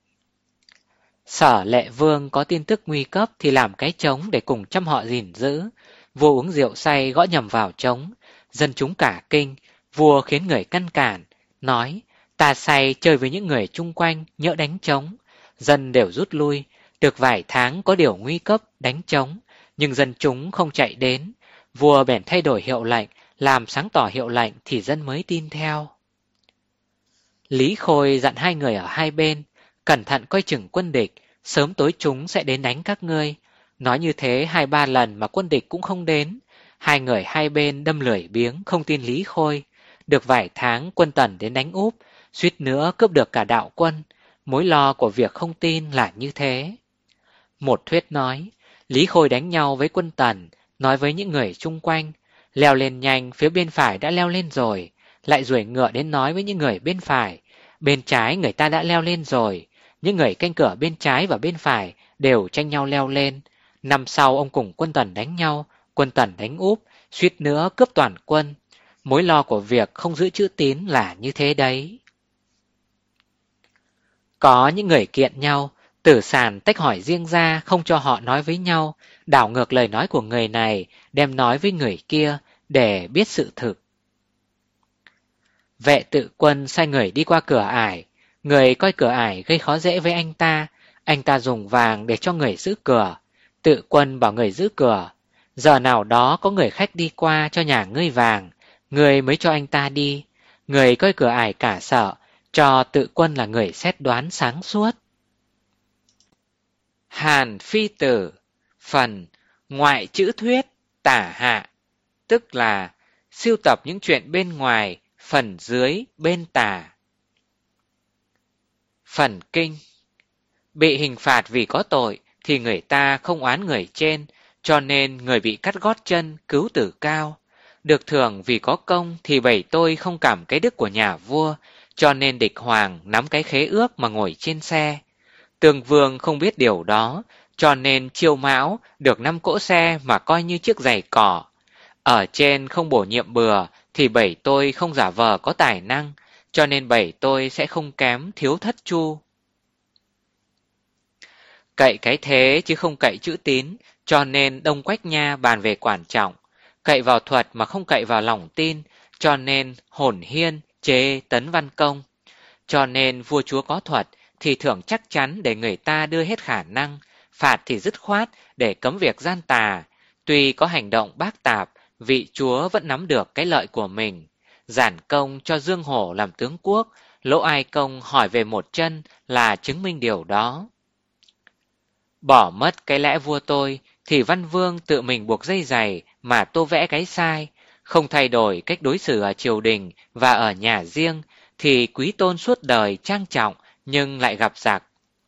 Sở Lệ Vương có tin tức nguy cấp thì làm cái trống để cùng trăm họ gìn giữ. Vua uống rượu say gõ nhầm vào trống, dân chúng cả kinh. Vua khiến người ngăn cản, nói, ta say chơi với những người chung quanh, nhỡ đánh trống. Dân đều rút lui, được vài tháng có điều nguy cấp đánh trống, nhưng dân chúng không chạy đến. Vua bèn thay đổi hiệu lệnh, làm sáng tỏ hiệu lệnh thì dân mới tin theo. Lý Khôi dặn hai người ở hai bên, cẩn thận coi chừng quân địch, sớm tối chúng sẽ đến đánh các ngươi. Nói như thế hai ba lần mà quân địch cũng không đến. Hai người hai bên đâm lưỡi biếng, không tin Lý Khôi. Được vài tháng quân Tần đến đánh úp, suýt nữa cướp được cả đạo quân. Mối lo của việc không tin là như thế. Một thuyết nói, Lý Khôi đánh nhau với quân Tần, nói với những người chung quanh, leo lên nhanh, phía bên phải đã leo lên rồi, lại duỗi ngựa đến nói với những người bên phải, bên trái người ta đã leo lên rồi, những người canh cửa bên trái và bên phải đều tranh nhau leo lên. Năm sau ông cùng quân Tần đánh nhau, quân Tần đánh úp, suýt nữa cướp toàn quân. Mối lo của việc không giữ chữ tín là như thế đấy. Có những người kiện nhau, Tử Sản tách hỏi riêng ra, không cho họ nói với nhau, đảo ngược lời nói của người này, đem nói với người kia, để biết sự thực. Vệ Tự Quân sai người đi qua cửa ải, người coi cửa ải gây khó dễ với anh ta, anh ta dùng vàng để cho người giữ cửa. Tự Quân bảo người giữ cửa, giờ nào đó có người khách đi qua cho nhà ngươi vàng, người mới cho anh ta đi. Người coi cửa ải cả sợ, cho Tự Quân là người xét đoán sáng suốt. Hàn Phi Tử, phần ngoại chữ thuyết tả hạ, tức là sưu tập những chuyện bên ngoài, phần dưới bên tả. Phần kinh, bị hình phạt vì có tội thì người ta không oán người trên, cho nên người bị cắt gót chân cứu tử cao. Được thưởng vì có công thì bảy tôi không cảm cái đức của nhà vua, cho nên địch hoàng nắm cái khế ước mà ngồi trên xe. Tường Vương không biết điều đó, cho nên Chiêu Mão được năm cỗ xe mà coi như chiếc giày cỏ. Ở trên không bổ nhiệm bừa thì bảy tôi không giả vờ có tài năng, cho nên bảy tôi sẽ không kém Thiếu Thất Chu. Cậy cái thế chứ không cậy chữ tín, cho nên Đông Quách Nha bàn về quản trọng. Cậy vào thuật mà không cậy vào lòng tin, cho nên Hồn Hiên chế Tấn Văn Công. Cho nên vua chúa có thuật thì thưởng chắc chắn để người ta đưa hết khả năng, phạt thì dứt khoát để cấm việc gian tà. Tuy có hành động bác tạp, vị chúa vẫn nắm được cái lợi của mình. Giản Công cho Dương Hổ làm tướng quốc, Lỗ Ai Công hỏi về một chân là chứng minh điều đó. Bỏ mất cái lẽ vua tôi thì Văn Vương tự mình buộc dây giày mà tô vẽ cái sai, không thay đổi cách đối xử ở triều đình và ở nhà riêng thì quý tôn suốt đời trang trọng nhưng lại gặp giặc.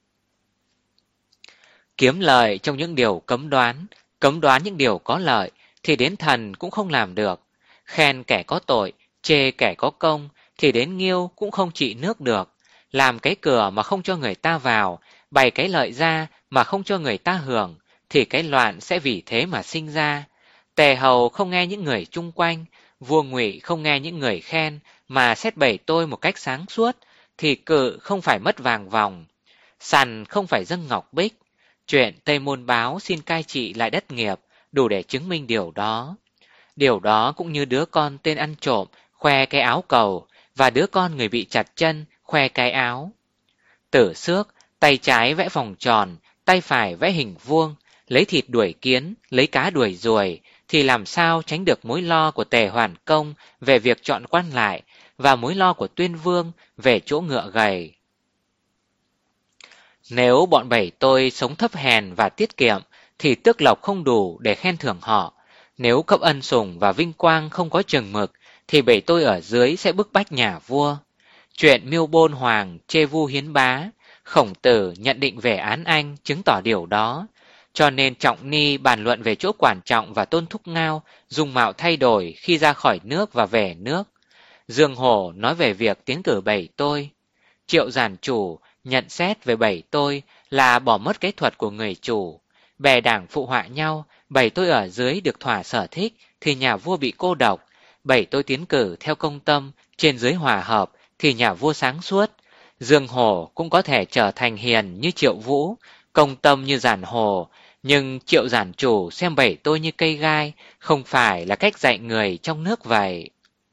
Kiếm lợi trong những điều cấm đoán, cấm đoán những điều có lợi thì đến thần cũng không làm được. Khen kẻ có tội, chê kẻ có công thì đến nghiêu cũng không trị nước được. Làm cái cửa mà không cho người ta vào, bày cái lợi ra mà không cho người ta hưởng, thì cái loạn sẽ vì thế mà sinh ra. Tề Hầu không nghe những người chung quanh, vua Ngụy không nghe những người khen, mà xét bày tôi một cách sáng suốt, thì Cự không phải mất vàng vòng, Sằn không phải dâng ngọc bích. Chuyện Tây Môn Báo xin cai trị lại đất nghiệp, đủ để chứng minh điều đó. Điều đó cũng như đứa con tên ăn trộm, khoe cái áo cầu, và đứa con người bị chặt chân, khoe cái áo. Tử Xước, tay trái vẽ vòng tròn, tay phải vẽ hình vuông, lấy thịt đuổi kiến, lấy cá đuổi ruồi, thì làm sao tránh được mối lo của Tề Hoàn Công về việc chọn quan lại, và mối lo của Tuyên Vương về chỗ ngựa gầy. Nếu bọn bảy tôi sống thấp hèn và tiết kiệm thì tước lộc không đủ để khen thưởng họ. Nếu cấp ân sủng và vinh quang không có chừng mực thì bảy tôi ở dưới sẽ bức bách nhà vua. Chuyện Miêu Bôn Hoàng chê Vu Hiến Bá, Khổng Tử nhận định về án Anh chứng tỏ điều đó. Cho nên Trọng Ni bàn luận về chỗ Quản Trọng và Tôn Thúc Ngao dung mạo thay đổi khi ra khỏi nước và về nước. Dương Hổ nói về việc tiến cử bảy tôi. Triệu Giản Chủ nhận xét về bảy tôi là bỏ mất cái thuật của người chủ. Bè đảng phụ họa nhau, bảy tôi ở dưới được thỏa sở thích thì nhà vua bị cô độc. Bảy tôi tiến cử theo công tâm, trên dưới hòa hợp thì nhà vua sáng suốt. Dương Hổ cũng có thể trở thành hiền như Triệu Vũ, công tâm như Giản Hồ, nhưng Triệu Giản Chủ xem bảy tôi như cây gai, không phải là cách dạy người trong nước vậy.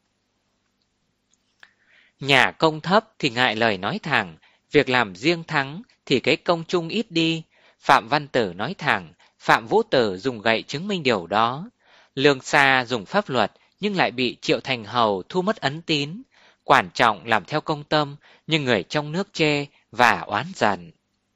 Nhà công thấp thì ngại lời nói thẳng, việc làm riêng thắng thì cái công chung ít đi. Phạm Văn Tử nói thẳng, Phạm Vũ Tử dùng gậy chứng minh điều đó. Lương Sa dùng pháp luật nhưng lại bị Triệu Thành Hầu thu mất ấn tín. Quản Trọng làm theo công tâm nhưng người trong nước chê và oán giận.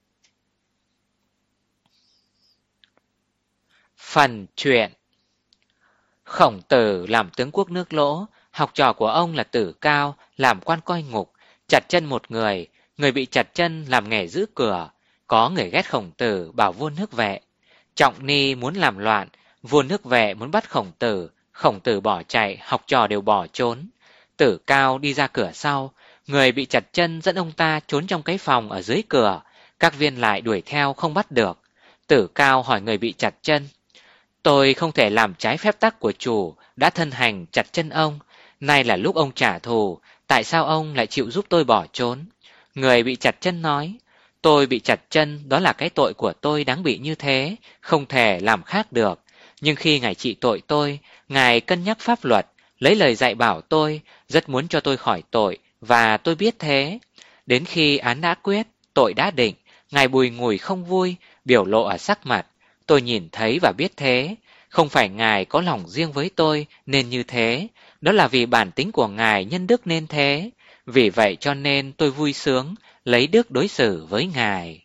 Phần truyện. Khổng Tử làm tướng quốc nước Lỗ, học trò của ông là Tử Cao làm quan coi ngục, chặt chân một người, người bị chặt chân làm nghề giữ cửa. Có người ghét Khổng Tử bảo vua nước Vệ. Trọng Ni muốn làm loạn, vua nước Vệ muốn bắt Khổng Tử, Khổng Tử bỏ chạy, học trò đều bỏ trốn. Tử Cao đi ra cửa sau, người bị chặt chân dẫn ông ta trốn trong cái phòng ở dưới cửa, các viên lại đuổi theo không bắt được. Tử Cao hỏi người bị chặt chân, tôi không thể làm trái phép tắc của chủ, đã thân hành chặt chân ông, nay là lúc ông trả thù, tại sao ông lại chịu giúp tôi bỏ trốn? Người bị chặt chân nói, tôi bị chặt chân, đó là cái tội của tôi đáng bị như thế, không thể làm khác được. Nhưng khi ngài trị tội tôi, ngài cân nhắc pháp luật, lấy lời dạy bảo tôi, rất muốn cho tôi khỏi tội, và tôi biết thế. Đến khi án đã quyết, tội đã định, ngài bùi ngùi không vui, biểu lộ ở sắc mặt. Tôi nhìn thấy và biết thế, không phải ngài có lòng riêng với tôi nên như thế, đó là vì bản tính của ngài nhân đức nên thế. Vì vậy cho nên tôi vui sướng, lấy đức đối xử với ngài.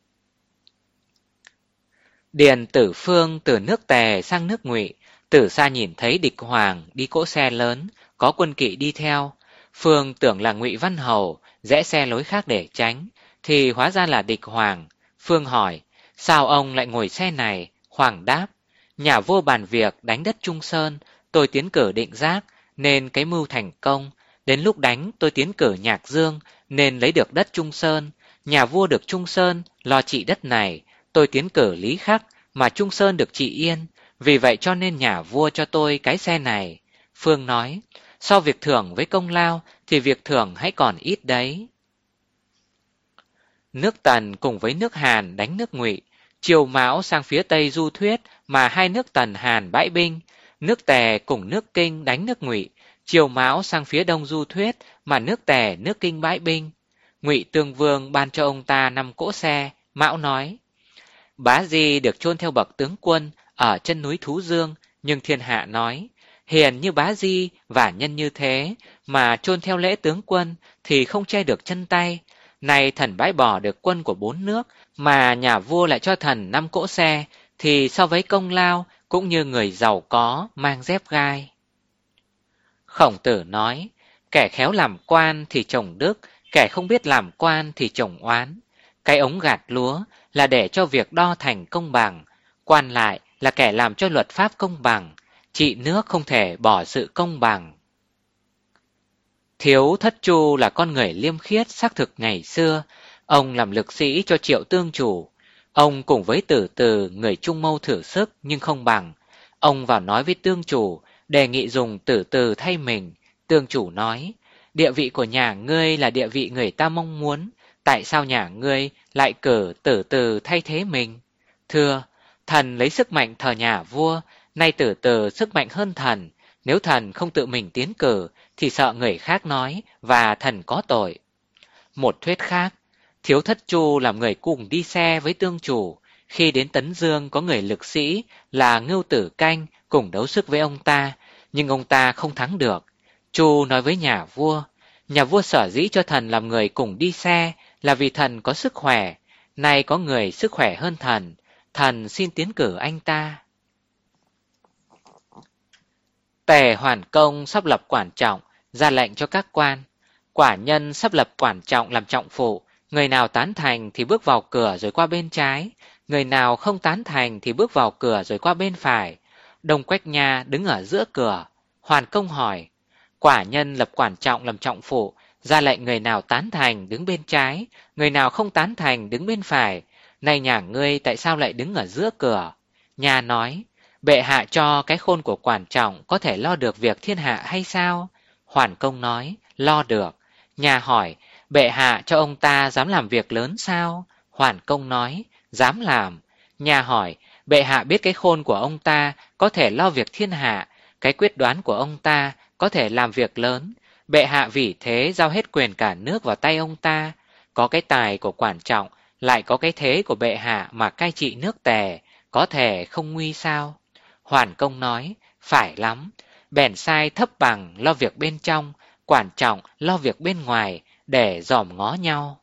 Điền Tử Phương từ nước Tề sang nước Ngụy, từ xa nhìn thấy địch hoàng đi cỗ xe lớn, có quân kỵ đi theo. Phương tưởng là Ngụy Văn Hầu, rẽ xe lối khác để tránh, thì hóa ra là địch hoàng. Phương hỏi, sao ông lại ngồi xe này? Hoàng đáp, nhà vua bàn việc đánh đất Trung Sơn, tôi tiến cử Định Giác, nên cái mưu thành công. Đến lúc đánh tôi tiến cử Nhạc Dương, nên lấy được đất Trung Sơn. Nhà vua được Trung Sơn, lo trị đất này. Tôi tiến cử Lý Khắc, mà Trung Sơn được trị yên. Vì vậy cho nên nhà vua cho tôi cái xe này. Phương nói, so việc thưởng với công lao, thì việc thưởng hãy còn ít đấy. Nước Tần cùng với nước Hàn đánh nước Ngụy, Triều Mão sang phía Tây du thuyết mà hai nước Tần Hàn bãi binh. Nước Tề cùng nước Kinh đánh nước Ngụy, Triều Mão sang phía Đông du thuyết mà nước Tề nước Kinh bãi binh. Ngụy Tương Vương ban cho ông ta năm cỗ xe. Mão nói, Bá Di được chôn theo bậc tướng quân ở chân núi Thú Dương, nhưng thiên hạ nói, hiền như Bá Di và nhân như thế mà chôn theo lễ tướng quân thì không che được chân tay. Nay thần bãi bỏ được quân của bốn nước mà nhà vua lại cho thần năm cỗ xe, thì so với công lao cũng như người giàu có mang dép gai. Khổng Tử nói, kẻ khéo làm quan thì trồng đức, kẻ không biết làm quan thì trồng oán. Cái ống gạt lúa là để cho việc đo thành công bằng, quan lại là kẻ làm cho luật pháp công bằng, trị nước không thể bỏ sự công bằng. Thiếu Thất Chu là con người liêm khiết xác thực ngày xưa, ông làm lực sĩ cho Triệu Tương Chủ. Ông cùng với Tử Từ người Trung Mâu thử sức nhưng không bằng. Ông vào nói với Tương Chủ, đề nghị dùng Tử Từ thay mình. Tương Chủ nói, địa vị của nhà ngươi là địa vị người ta mong muốn, tại sao nhà ngươi lại cử Tử Từ thay thế mình? Thưa, thần lấy sức mạnh thờ nhà vua, nay Tử Từ sức mạnh hơn thần. Nếu thần không tự mình tiến cử thì sợ người khác nói và thần có tội. Một thuyết khác, Thiếu Thất Chu làm người cùng đi xe với Tương Chủ. Khi đến Tấn Dương có người lực sĩ là Ngưu Tử Canh cùng đấu sức với ông ta, nhưng ông ta không thắng được. Chu nói với nhà vua, nhà vua sở dĩ cho thần làm người cùng đi xe là vì thần có sức khỏe. Nay có người sức khỏe hơn thần, thần xin tiến cử anh ta. Tề Hoàn Công sắp lập quản trọng, ra lệnh cho các quan. Quả nhân sắp lập quản trọng làm trọng phụ, người nào tán thành thì bước vào cửa rồi qua bên trái, người nào không tán thành thì bước vào cửa rồi qua bên phải. Đông Quách Nha đứng ở giữa cửa. Hoàn Công hỏi, quả nhân lập quản trọng làm trọng phụ, ra lệnh người nào tán thành đứng bên trái, người nào không tán thành đứng bên phải. Này nhà ngươi tại sao lại đứng ở giữa cửa? Nha nói, bệ hạ cho cái khôn của quản trọng có thể lo được việc thiên hạ hay sao? Hoàn Công nói, lo được. Nhà hỏi, bệ hạ cho ông ta dám làm việc lớn sao? Hoàn Công nói, dám làm. Nhà hỏi, bệ hạ biết cái khôn của ông ta có thể lo việc thiên hạ, cái quyết đoán của ông ta có thể làm việc lớn. Bệ hạ vì thế giao hết quyền cả nước vào tay ông ta. Có cái tài của quản trọng, lại có cái thế của bệ hạ mà cai trị nước Tề, có thể không nguy sao? Hoàn Công nói, phải lắm. Bèn sai thấp bằng lo việc bên trong, quản trọng lo việc bên ngoài, để dòm ngó nhau.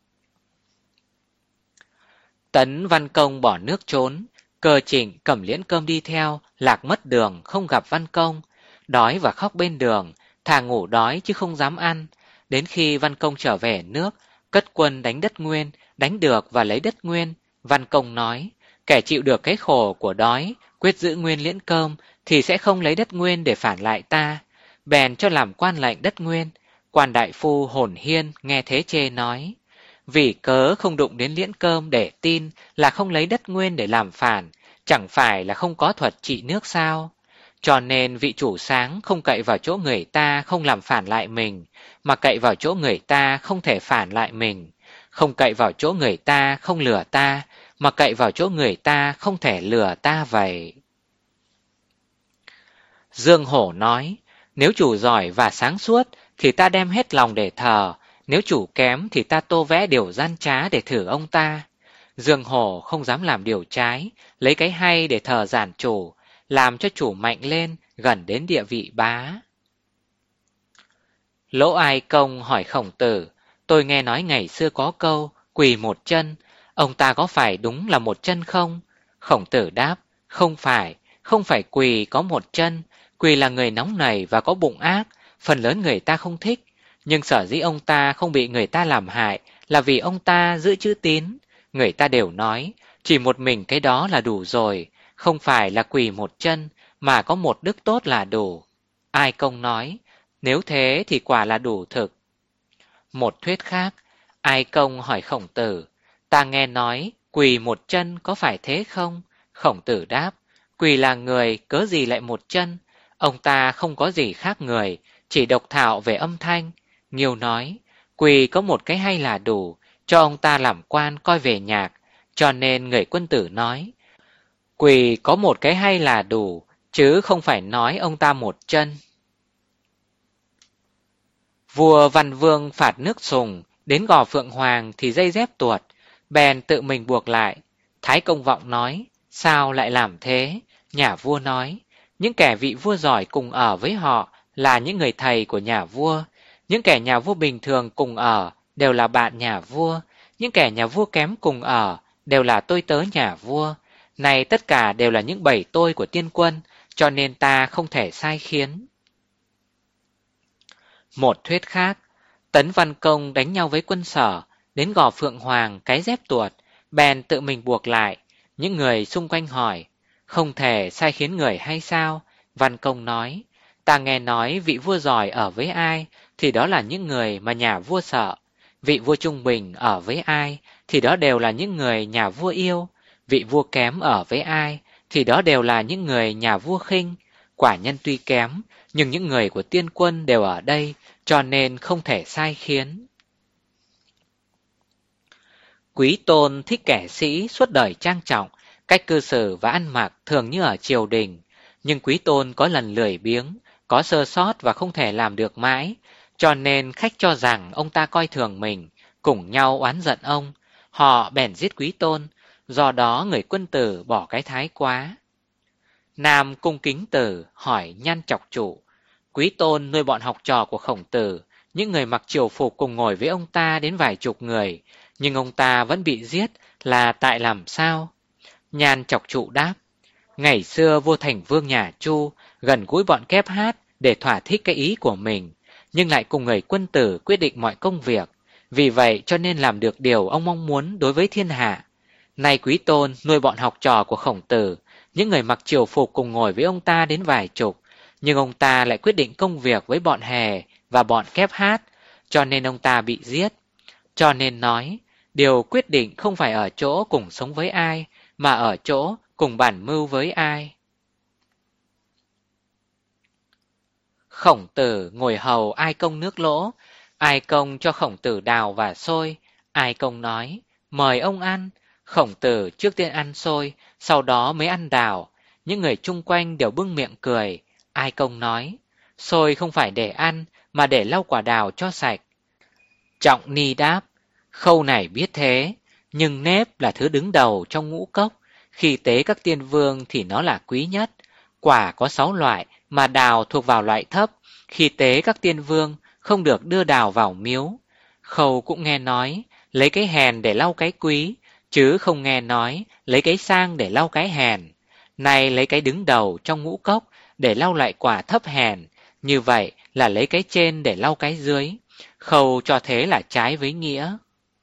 Tấn Văn Công bỏ nước trốn, Cơ Trịnh cầm liễn cơm đi theo, lạc mất đường không gặp Văn Công, đói và khóc bên đường, thà ngủ đói chứ không dám ăn. Đến khi Văn Công trở về nước, cất quân đánh đất Nguyên, đánh được và lấy đất Nguyên. Văn Công nói, kẻ chịu được cái khổ của đói, quyết giữ Nguyên liễn cơm, thì sẽ không lấy đất Nguyên để phản lại ta. Bèn cho làm quan lệnh đất Nguyên. Quan đại phu Hồn Hiên nghe thế chê nói, vì cớ không đụng đến liễn cơm để tin là không lấy đất Nguyên để làm phản, chẳng phải là không có thuật trị nước sao? Cho nên vị chủ sáng không cậy vào chỗ người ta không làm phản lại mình, mà cậy vào chỗ người ta không thể phản lại mình, không cậy vào chỗ người ta không lừa ta, mà cậy vào chỗ người ta không thể lừa ta vậy. Dương Hổ nói, nếu chủ giỏi và sáng suốt thì ta đem hết lòng để thờ, nếu chủ kém thì ta tô vẽ điều gian trá để thử ông ta. Dương Hổ không dám làm điều trái, lấy cái hay để thờ giản chủ, làm cho chủ mạnh lên, gần đến địa vị bá. Lỗ Ai Công hỏi Khổng Tử, tôi nghe nói ngày xưa có câu, quỳ một chân, ông ta có phải đúng là một chân không? Khổng Tử đáp, không phải, không phải quỳ có một chân, quỳ là người nóng nảy và có bụng ác, phần lớn người ta không thích, nhưng sở dĩ ông ta không bị người ta làm hại là vì ông ta giữ chữ tín. Người ta đều nói, chỉ một mình cái đó là đủ rồi, không phải là quỳ một chân, mà có một đức tốt là đủ. Ai Công nói, nếu thế thì quả là đủ thực. Một thuyết khác, Ai Công hỏi Khổng Tử, ta nghe nói quỳ một chân có phải thế không? Khổng Tử đáp, quỳ là người, cớ gì lại một chân? Ông ta không có gì khác người, chỉ độc thạo về âm thanh. Nghiêu nói, quỳ có một cái hay là đủ, cho ông ta làm quan coi về nhạc, cho nên người Quân Tử nói, quỳ có một cái hay là đủ, chứ không phải nói ông ta một chân. Vua Văn Vương phạt nước Sùng, đến Gò Phượng Hoàng thì dây dép tuột, bèn tự mình buộc lại. Thái Công Vọng nói, sao lại làm thế? Nhà vua nói, những kẻ vị vua giỏi cùng ở với họ là những người thầy của nhà vua, những kẻ nhà vua bình thường cùng ở đều là bạn nhà vua, những kẻ nhà vua kém cùng ở đều là tôi tớ nhà vua. Này tất cả đều là những bầy tôi của tiên quân, cho nên ta không thể sai khiến. Một thuyết khác, Tấn Văn Công đánh nhau với quân Sở, đến Gò Phượng Hoàng cái dép tuột, bèn tự mình buộc lại. Những người xung quanh hỏi, không thể sai khiến người hay sao? Văn Công nói, ta nghe nói vị vua giỏi ở với ai thì đó là những người mà nhà vua sợ, vị vua trung bình ở với ai thì đó đều là những người nhà vua yêu, vị vua kém ở với ai thì đó đều là những người nhà vua khinh. Quả nhân tuy kém, nhưng những người của tiên quân đều ở đây, cho nên không thể sai khiến. Quý Tôn thích kẻ sĩ suốt đời trang trọng, cách cư xử và ăn mặc thường như ở triều đình, nhưng Quý Tôn có lần lười biếng, có sơ sót và không thể làm được mãi, cho nên khách cho rằng ông ta coi thường mình, cùng nhau oán giận ông. Họ bèn giết Quý Tôn, do đó người Quân Tử bỏ cái thái quá. Nam Cung Kính Tử hỏi Nhan Chọc Chủ, Quý Tôn nuôi bọn học trò của Khổng Tử, những người mặc triều phục cùng ngồi với ông ta đến vài chục người, nhưng ông ta vẫn bị giết là tại làm sao? Nhan Chọc Trụ đáp, ngày xưa vua Thành Vương nhà Chu gần gũi bọn kép hát để thỏa thích cái ý của mình, nhưng lại cùng người quân tử quyết định mọi công việc, vì vậy cho nên làm được điều ông mong muốn đối với thiên hạ. Nay Quý Tôn nuôi bọn học trò của Khổng Tử, những người mặc triều phục cùng ngồi với ông ta đến vài chục, nhưng ông ta lại quyết định công việc với bọn hề và bọn kép hát, cho nên ông ta bị giết. Cho nên nói, điều quyết định không phải ở chỗ cùng sống với ai, mà ở chỗ cùng bản mưu với ai. Khổng Tử ngồi hầu Ai Công nước lỗ, Ai Công cho Khổng Tử đào và xôi. Ai Công nói, mời ông ăn. Khổng Tử trước tiên ăn xôi, sau đó mới ăn đào. Những người chung quanh đều bưng miệng cười. Ai Công nói, xôi không phải để ăn, mà để lau quả đào cho sạch. Trọng Ni đáp, khâu này biết thế, nhưng nếp là thứ đứng đầu trong ngũ cốc. Khi tế các tiên vương thì nó là quý nhất. Quả có sáu loại, mà đào thuộc vào loại thấp. Khi tế các tiên vương, không được đưa đào vào miếu. Khâu cũng nghe nói, lấy cái hèn để lau cái quý, chứ không nghe nói, lấy cái sang để lau cái hèn. Này lấy cái đứng đầu trong ngũ cốc, để lau lại quả thấp hèn. Như vậy là lấy cái trên để lau cái dưới. Khâu cho thế là trái với nghĩa.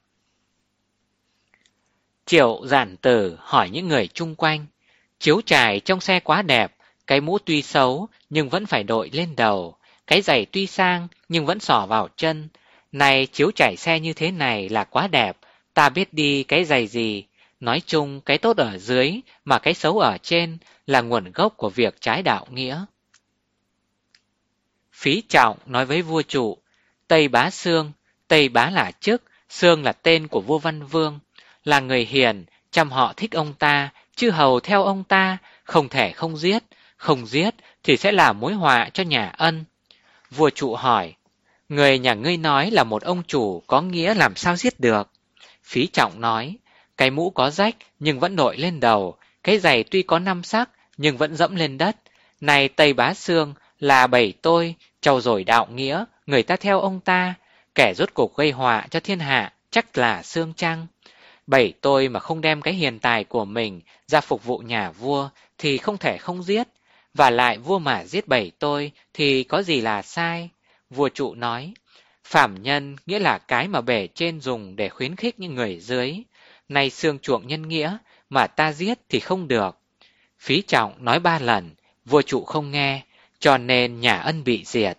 Triệu Giản Tử hỏi những người chung quanh, chiếu trải trong xe quá đẹp, cái mũ tuy xấu nhưng vẫn phải đội lên đầu, cái giày tuy sang nhưng vẫn xỏ vào chân. Này chiếu trải xe như thế này là quá đẹp, ta biết đi cái giày gì. Nói chung cái tốt ở dưới mà cái xấu ở trên là nguồn gốc của việc trái đạo nghĩa. Phí Trọng nói với vua Trụ, Tây Bá Xương, Tây Bá là chức, Xương là tên của vua Văn Vương, là người hiền, chăm họ thích ông ta, chư hầu theo ông ta, không thể không giết, không giết thì sẽ là mối họa cho nhà Ân. Vua Trụ hỏi, người nhà ngươi nói là một ông chủ có nghĩa làm sao giết được? Phí Trọng nói, cái mũ có rách nhưng vẫn đội lên đầu, cái giày tuy có năm sắc nhưng vẫn dẫm lên đất. Này Tây Bá Xương là bầy tôi, trau dồi đạo nghĩa, người ta theo ông ta, kẻ rốt cục gây họa cho thiên hạ chắc là Xương chăng? Bầy tôi mà không đem cái hiền tài của mình ra phục vụ nhà vua thì không thể không giết, và lại vua mà giết bầy tôi thì có gì là sai? Vua Trụ nói, phàm nhân nghĩa là cái mà bề trên dùng để khuyến khích những người dưới. Nay Xương chuộng nhân nghĩa mà ta giết thì không được. Phí Trọng nói ba lần, vua Trụ không nghe, cho nên nhà Ân bị diệt.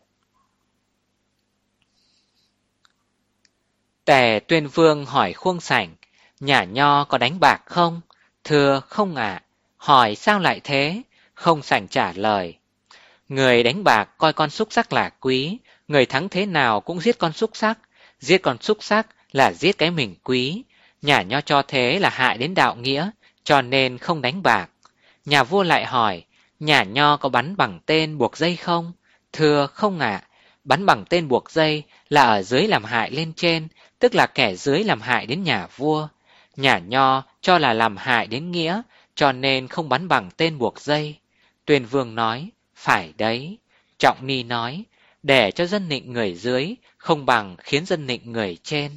Tề Tuyên Vương hỏi Khuông Sảnh, nhà Nho có đánh bạc không? Thưa không ạ. À. Hỏi sao lại thế? Không Sảnh trả lời, người đánh bạc coi con súc sắc là quý, người thắng thế nào cũng giết con súc sắc, giết con súc sắc là giết cái mình quý. Nhà Nho cho thế là hại đến đạo nghĩa, cho nên không đánh bạc. Nhà vua lại hỏi, nhà Nho có bắn bằng tên buộc dây không? Thưa không ạ. À. Bắn bằng tên buộc dây là ở dưới làm hại lên trên, tức là kẻ dưới làm hại đến nhà vua. Nhà Nho cho là làm hại đến nghĩa, cho nên không bắn bằng tên buộc dây. Tuyên Vương nói, phải đấy. Trọng Ni nói, để cho dân nịnh người dưới, không bằng khiến dân nịnh người trên.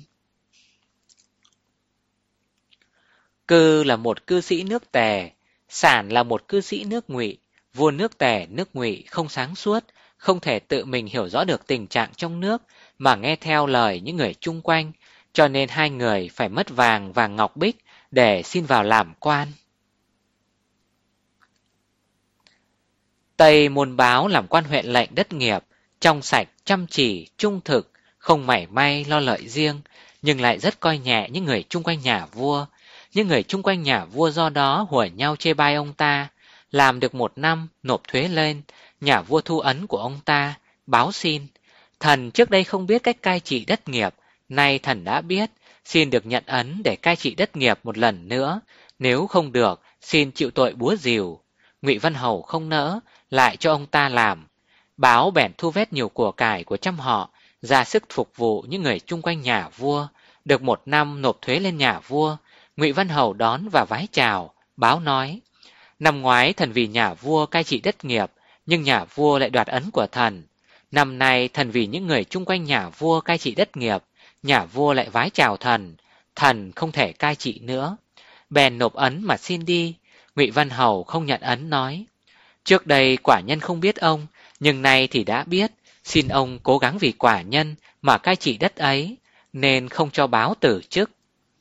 Cư là một cư sĩ nước Tề, Sản là một cư sĩ nước Ngụy. Vua nước Tề, nước Ngụy không sáng suốt, không thể tự mình hiểu rõ được tình trạng trong nước, mà nghe theo lời những người chung quanh, cho nên hai người phải mất vàng và ngọc bích để xin vào làm quan. Tây Môn Báo làm quan huyện lệnh đất nghiệp, trong sạch, chăm chỉ, trung thực, không mảy may lo lợi riêng, nhưng lại rất coi nhẹ những người chung quanh nhà vua. Những người chung quanh nhà vua do đó hùa nhau chê bai ông ta. Làm được một năm, nộp thuế lên, nhà vua thu ấn của ông ta, báo xin. Thần trước đây không biết cách cai trị đất nghiệp, nay thần đã biết, xin được nhận ấn để cai trị đất nghiệp một lần nữa. Nếu không được, xin chịu tội búa rìu. Ngụy Văn Hầu không nỡ, lại cho ông ta làm. Báo bèn thu vét nhiều của cải của trăm họ, ra sức phục vụ những người chung quanh nhà vua. Được một năm nộp thuế lên nhà vua, Ngụy Văn Hầu đón và vái chào. Báo nói, năm ngoái thần vì nhà vua cai trị đất nghiệp, nhưng nhà vua lại đoạt ấn của thần. Năm nay thần vì những người chung quanh nhà vua cai trị đất nghiệp, nhà vua lại vái chào thần. thần không thể cai trị nữa. Bèn nộp ấn mà xin đi. Ngụy Văn Hầu không nhận ấn, nói: Trước đây quả nhân không biết ông, nhưng nay thì đã biết, xin ông cố gắng vì quả nhân mà cai trị đất ấy, nên không cho báo từ chức.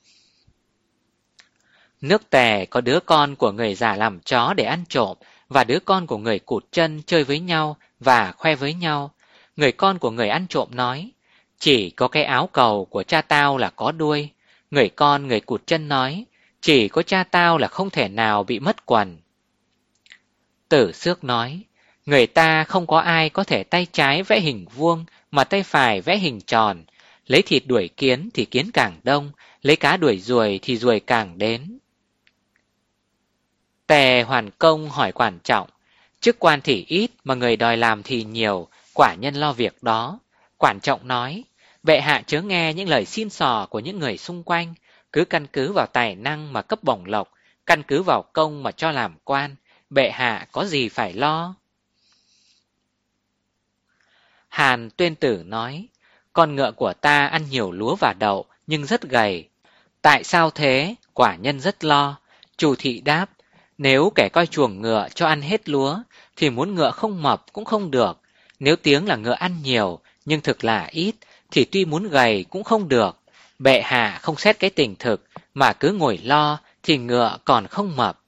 Nước Tề có đứa con của người già làm chó để ăn trộm, và đứa con của người cụt chân chơi với nhau và khoe với nhau. Người con của người ăn trộm nói: Chỉ có cái áo cầu của cha tao là có đuôi. Người con người cụt chân nói: Chỉ có cha tao là không thể nào bị mất quần. Tử Xước nói: Người ta không có ai có thể tay trái vẽ hình vuông mà tay phải vẽ hình tròn. Lấy thịt đuổi kiến thì kiến càng đông, lấy cá đuổi ruồi thì ruồi càng đến. Tề Hoàn Công hỏi Quản Trọng: Chức quan thì ít mà người đòi làm thì nhiều, quả nhân lo việc đó. Quản Trọng nói: Bệ hạ chớ nghe những lời xin xỏ của những người xung quanh, cứ căn cứ vào tài năng mà cấp bổng lộc, căn cứ vào công mà cho làm quan. Bệ hạ có gì phải lo. Hàn Tuyên Tử nói: Con ngựa của ta ăn nhiều lúa và đậu nhưng rất gầy. Tại sao thế? Quả nhân rất lo. Chu Thị đáp: Nếu kẻ coi chuồng ngựa cho ăn hết lúa thì muốn ngựa không mập cũng không được. Nếu tiếng là ngựa ăn nhiều nhưng thực là ít thì tuy muốn gầy cũng không được. Bệ hạ không xét cái tình thực mà cứ ngồi lo thì ngựa còn không mập.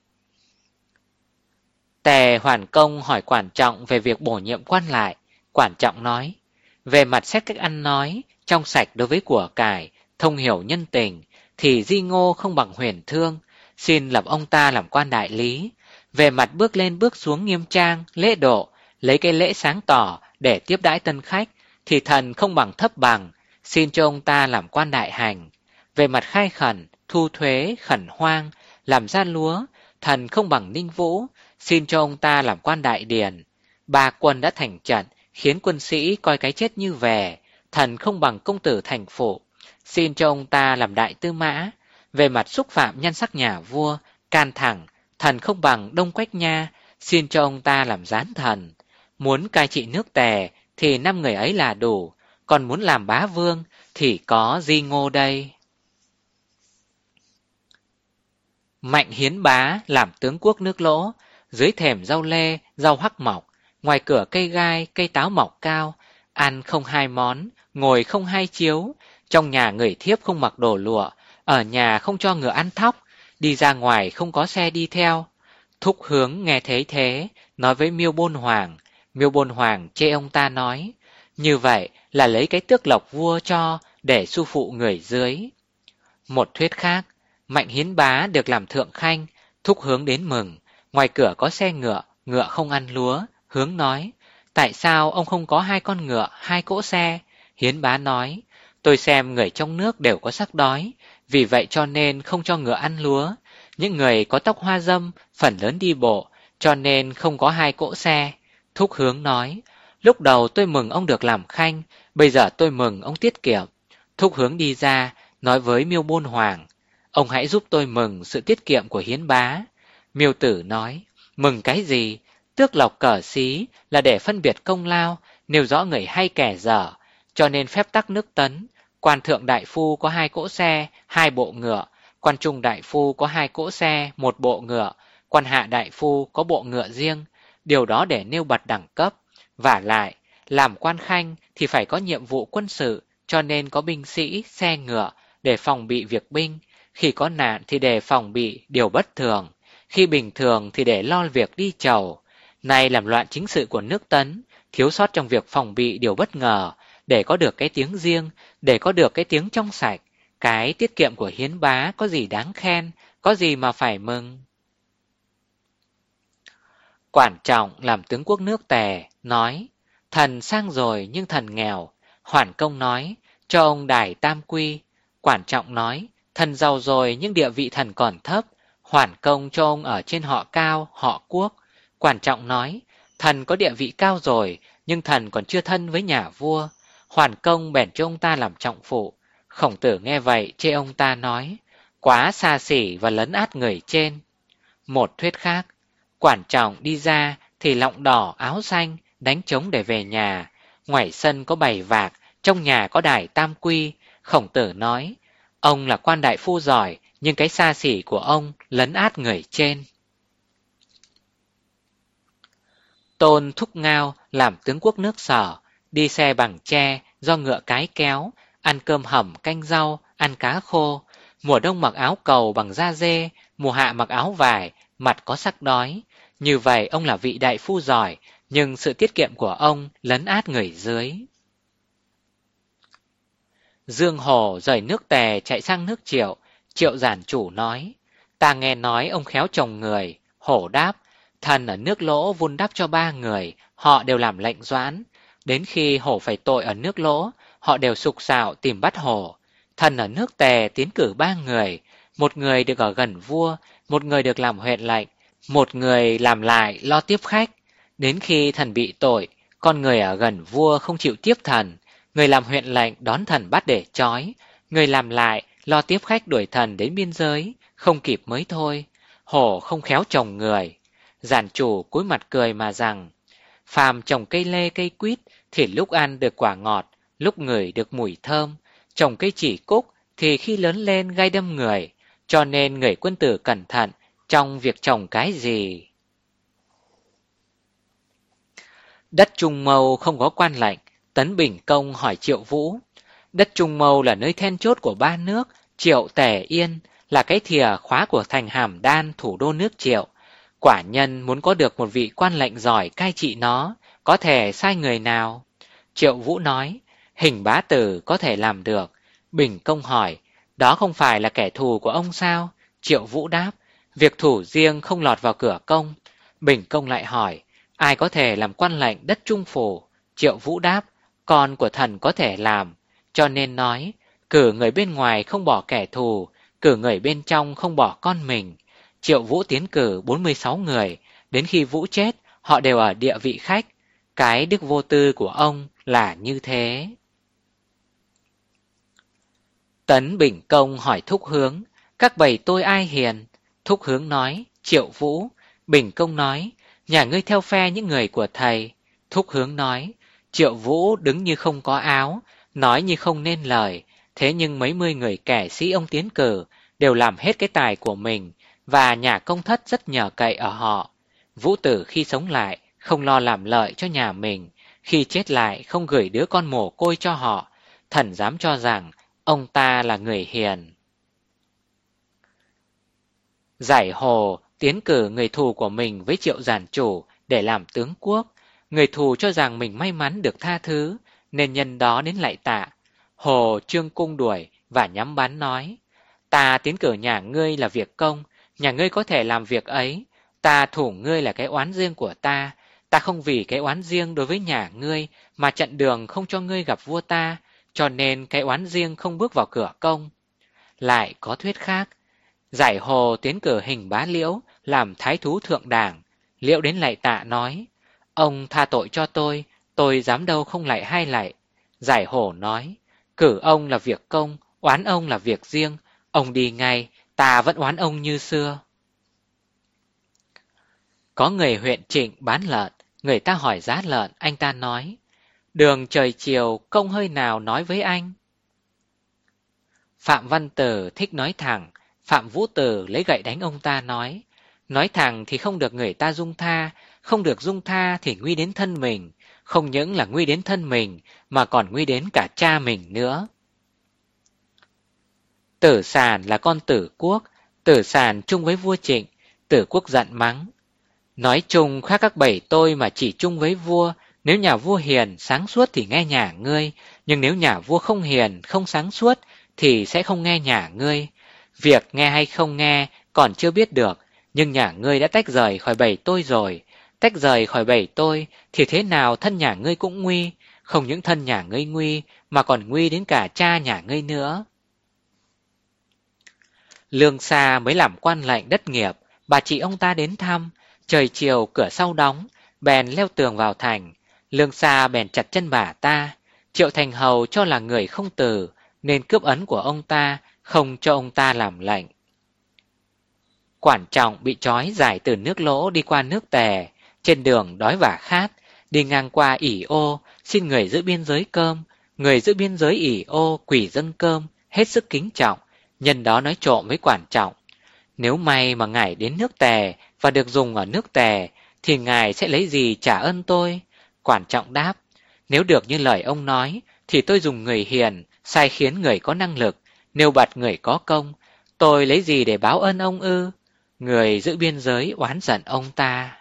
Tề Hoàn Công hỏi Quản Trọng về việc bổ nhiệm quan lại. Quản Trọng nói: Về mặt xét cách ăn nói, trong sạch đối với của cải, thông hiểu nhân tình, thì Di Ngô không bằng Huyền Thương, xin lập ông ta làm quan đại lý. Về mặt bước lên bước xuống nghiêm trang, lễ độ, lấy cái lễ sáng tỏ để tiếp đãi tân khách, thì thần không bằng Thấp Bằng, xin cho ông ta làm quan đại hành. Về mặt khai khẩn, thu thuế, khẩn hoang, làm ra lúa, thần không bằng Ninh Vũ, xin cho ông ta làm quan đại điền. Ba quân đã thành trận, khiến quân sĩ coi cái chết như về, thần không bằng công tử Thành Phụ, xin cho ông ta làm đại tư mã. Về mặt xúc phạm nhan sắc nhà vua, can thẳng, thần không bằng Đông Quách Nha, xin cho ông ta làm gián thần. Muốn cai trị nước Tề thì năm người ấy là đủ, còn muốn làm bá vương thì có Di Ngô đây. Mạnh Hiến Bá làm tướng quốc nước Lỗ, dưới thềm rau lê, rau hắc mọc, ngoài cửa cây gai, cây táo mọc cao, ăn không hai món, ngồi không hai chiếu, trong nhà người thiếp không mặc đồ lụa, ở nhà không cho ngựa ăn thóc, đi ra ngoài không có xe đi theo. Thúc Hướng nghe thấy thế, nói với Miêu Bôn Hoàng. Miêu Bôn Hoàng chê ông ta nói: Như vậy là lấy cái tước lộc vua cho để su phụ người dưới. Một thuyết khác, Mạnh Hiến Bá được làm thượng khanh, Thúc Hướng đến mừng. Ngoài cửa có xe ngựa, ngựa không ăn lúa. Hướng nói: Tại sao ông không có hai con ngựa, hai cỗ xe? Hiến Bá nói: Tôi xem người trong nước đều có sắc đói, vì vậy cho nên không cho ngựa ăn lúa. Những người có tóc hoa dâm phần lớn đi bộ, cho nên không có hai cỗ xe. Thúc Hướng nói: Lúc đầu tôi mừng ông được làm khanh, bây giờ tôi mừng ông tiết kiệm. Thúc Hướng đi ra, nói với Miêu Bôn Hoàng: Ông hãy giúp tôi mừng sự tiết kiệm của Hiến Bá. Miêu Tử nói: Mừng cái gì? Tước lộc cờ xí là để phân biệt công lao, nêu rõ người hay kẻ dở, cho nên phép tắc nước Tấn. Quan thượng đại phu có hai cỗ xe, hai bộ ngựa. Quan trung đại phu có hai cỗ xe, một bộ ngựa. Quan hạ đại phu có bộ ngựa riêng. Điều đó để nêu bật đẳng cấp. Vả lại, làm quan khanh thì phải có nhiệm vụ quân sự, cho nên có binh sĩ, xe ngựa để phòng bị việc binh. Khi có nạn thì để phòng bị điều bất thường, khi bình thường thì để lo việc đi chầu. Nay làm loạn chính sự của nước Tấn, thiếu sót trong việc phòng bị điều bất ngờ, để có được cái tiếng riêng, để có được cái tiếng trong sạch. Cái tiết kiệm của Hiến Bá có gì đáng khen, có gì mà phải mừng. Quản Trọng làm tướng quốc nước Tề, nói: Thần sang rồi nhưng thần nghèo. Hoàn Công nói: Cho ông đài tam quy. Quản Trọng nói: Thần giàu rồi nhưng địa vị thần còn thấp. Hoàn Công cho ông ở trên họ Cao, họ Quốc. Quản Trọng nói: Thần có địa vị cao rồi, nhưng thần còn chưa thân với nhà vua. Hoàn Công bèn cho ông ta làm trọng phụ. Khổng Tử nghe vậy chê ông ta nói: Quá xa xỉ và lấn át người trên. Một thuyết khác, Quản Trọng đi ra thì lọng đỏ áo xanh, đánh trống để về nhà. Ngoài sân có bày vạc, trong nhà có đài tam quy. Khổng Tử nói: Ông là quan đại phu giỏi, nhưng cái xa xỉ của ông lấn át người trên. Tôn Thúc Ngao làm tướng quốc nước Sở, đi xe bằng tre do ngựa cái kéo, ăn cơm hầm canh rau, ăn cá khô. Mùa đông mặc áo cầu bằng da dê, mùa hạ mặc áo vải, mặt có sắc đói. Như vậy ông là vị đại phu giỏi, nhưng sự tiết kiệm của ông lấn át người dưới. Dương Hổ rời nước Tề chạy sang nước Triệu. Triệu giản chủ nói, ta nghe nói ông khéo chồng người. Hổ đáp, thần ở nước Lỗ vun đắp cho ba người, họ đều làm lệnh doãn. Đến khi Hổ phải tội ở nước Lỗ, họ đều sục sạo tìm bắt Hổ. Thần ở nước Tề tiến cử ba người, một người được ở gần vua, một người được làm huyện lệnh, một người làm lại lo tiếp khách. Đến khi thần bị tội, con người ở gần vua không chịu tiếp thần, người làm huyện lệnh đón thần bắt để trói, người làm lại lo tiếp khách đuổi thần đến biên giới, không kịp mới thôi. Hổ không khéo trồng người. Giản chủ cúi mặt cười mà rằng, phàm trồng cây lê cây quýt thì lúc ăn được quả ngọt, lúc ngửi được mùi thơm. Trồng cây chỉ cúc thì khi lớn lên gai đâm người, cho nên người quân tử cẩn thận trong việc trồng cái gì. Đất Trung Mâu không có quan lệnh. Tấn Bình Công hỏi Triệu Vũ, đất Trung Mâu là nơi then chốt của ba nước Triệu, Tề, Yên, là cái thìa khóa của thành Hàm Đan, thủ đô nước Triệu. Quả nhân muốn có được một vị quan lệnh giỏi cai trị nó, có thể sai người nào? Triệu Vũ nói, Hình Bá Tử có thể làm được. Bình Công hỏi, đó không phải là kẻ thù của ông sao? Triệu Vũ đáp, việc thủ riêng không lọt vào cửa công. Bình Công lại hỏi, ai có thể làm quan lệnh đất Trung Phủ? Triệu Vũ đáp, con của thần có thể làm. Cho nên nói, cử người bên ngoài không bỏ kẻ thù, cử người bên trong không bỏ con mình. Triệu Vũ tiến cử bốn mươi sáu người, đến khi Vũ chết, họ đều ở địa vị khách. Cái đức vô tư của ông là như thế. Tấn Bình Công hỏi Thúc Hướng, các bầy tôi ai hiền? Thúc Hướng nói, Triệu Vũ. Bình Công nói, nhà ngươi theo phe những người của thầy. Thúc Hướng nói, Triệu Vũ đứng như không có áo, nói như không nên lời. Thế nhưng mấy mươi người kẻ sĩ ông tiến cử đều làm hết cái tài của mình, và nhà công thất rất nhờ cậy ở họ. Vũ Tử khi sống lại không lo làm lợi cho nhà mình, khi chết lại không gửi đứa con mồ côi cho họ. Thần dám cho rằng ông ta là người hiền. Giải Hồ tiến cử người thù của mình với Triệu giản chủ để làm tướng quốc. Người thù cho rằng mình may mắn được tha thứ, nên nhân đó đến lạy tạ. Hồ trương cung đuổi và nhắm bắn nói, ta tiến cử nhà ngươi là việc công, nhà ngươi có thể làm việc ấy. Ta thủ ngươi là cái oán riêng của ta, ta không vì cái oán riêng đối với nhà ngươi mà chặn đường không cho ngươi gặp vua ta, cho nên cái oán riêng không bước vào cửa công. Lại có thuyết khác, Giải Hồ tiến cử Hình Bá Liễu làm thái thú thượng đảng. Liễu đến lạy tạ nói, ông tha tội cho tôi, tôi dám đâu không lạy hai lạy. Giải Hổ nói, cử ông là việc công, oán ông là việc riêng, ông đi ngay, ta vẫn oán ông như xưa. Có người huyện Trịnh bán lợn, người ta hỏi giá lợn, anh ta nói, đường trời chiều công hơi nào nói với anh. Phạm Văn Tử thích nói thẳng, Phạm Vũ Tử lấy gậy đánh ông ta nói, nói thẳng thì không được người ta dung tha, không được dung tha thì nguy đến thân mình, không những là nguy đến thân mình mà còn nguy đến cả cha mình nữa. Tử Sàn là con Tử Quốc, Tử Sàn chung với vua Trịnh. Tử Quốc giận mắng, nói chung khác các bầy tôi mà chỉ chung với vua. Nếu nhà vua hiền sáng suốt thì nghe nhà ngươi, nhưng nếu nhà vua không hiền không sáng suốt thì sẽ không nghe nhà ngươi. Việc nghe hay không nghe còn chưa biết được, nhưng nhà ngươi đã tách rời khỏi bầy tôi rồi. Tách rời khỏi bầy tôi thì thế nào thân nhà ngươi cũng nguy, không những thân nhà ngươi nguy mà còn nguy đến cả cha nhà ngươi nữa. Lương Sa mới làm quan lệnh đất nghiệp, bà chị ông ta đến thăm. Trời chiều cửa sau đóng, bèn leo tường vào thành. Lương Sa bèn chặt chân bà ta. Triệu Thành Hầu cho là người không từ, nên cướp ấn của ông ta, không cho ông ta làm lệnh. Quản Trọng bị trói giải từ nước Lỗ đi qua nước Tề. Trên đường đói và khát, đi ngang qua ỷ ô, xin người giữ biên giới cơm. Người giữ biên giới ỷ ô quỳ dâng cơm, hết sức kính trọng. Nhân đó nói trộm với Quản Trọng: Nếu may mà ngài đến nước Tề và được dùng ở nước Tề, thì ngài sẽ lấy gì trả ơn tôi? Quản Trọng đáp: Nếu được như lời ông nói, thì tôi dùng người hiền, sai khiến người có năng lực, nêu bật người có công. Tôi lấy gì để báo ơn ông ư? Người giữ biên giới oán giận ông ta.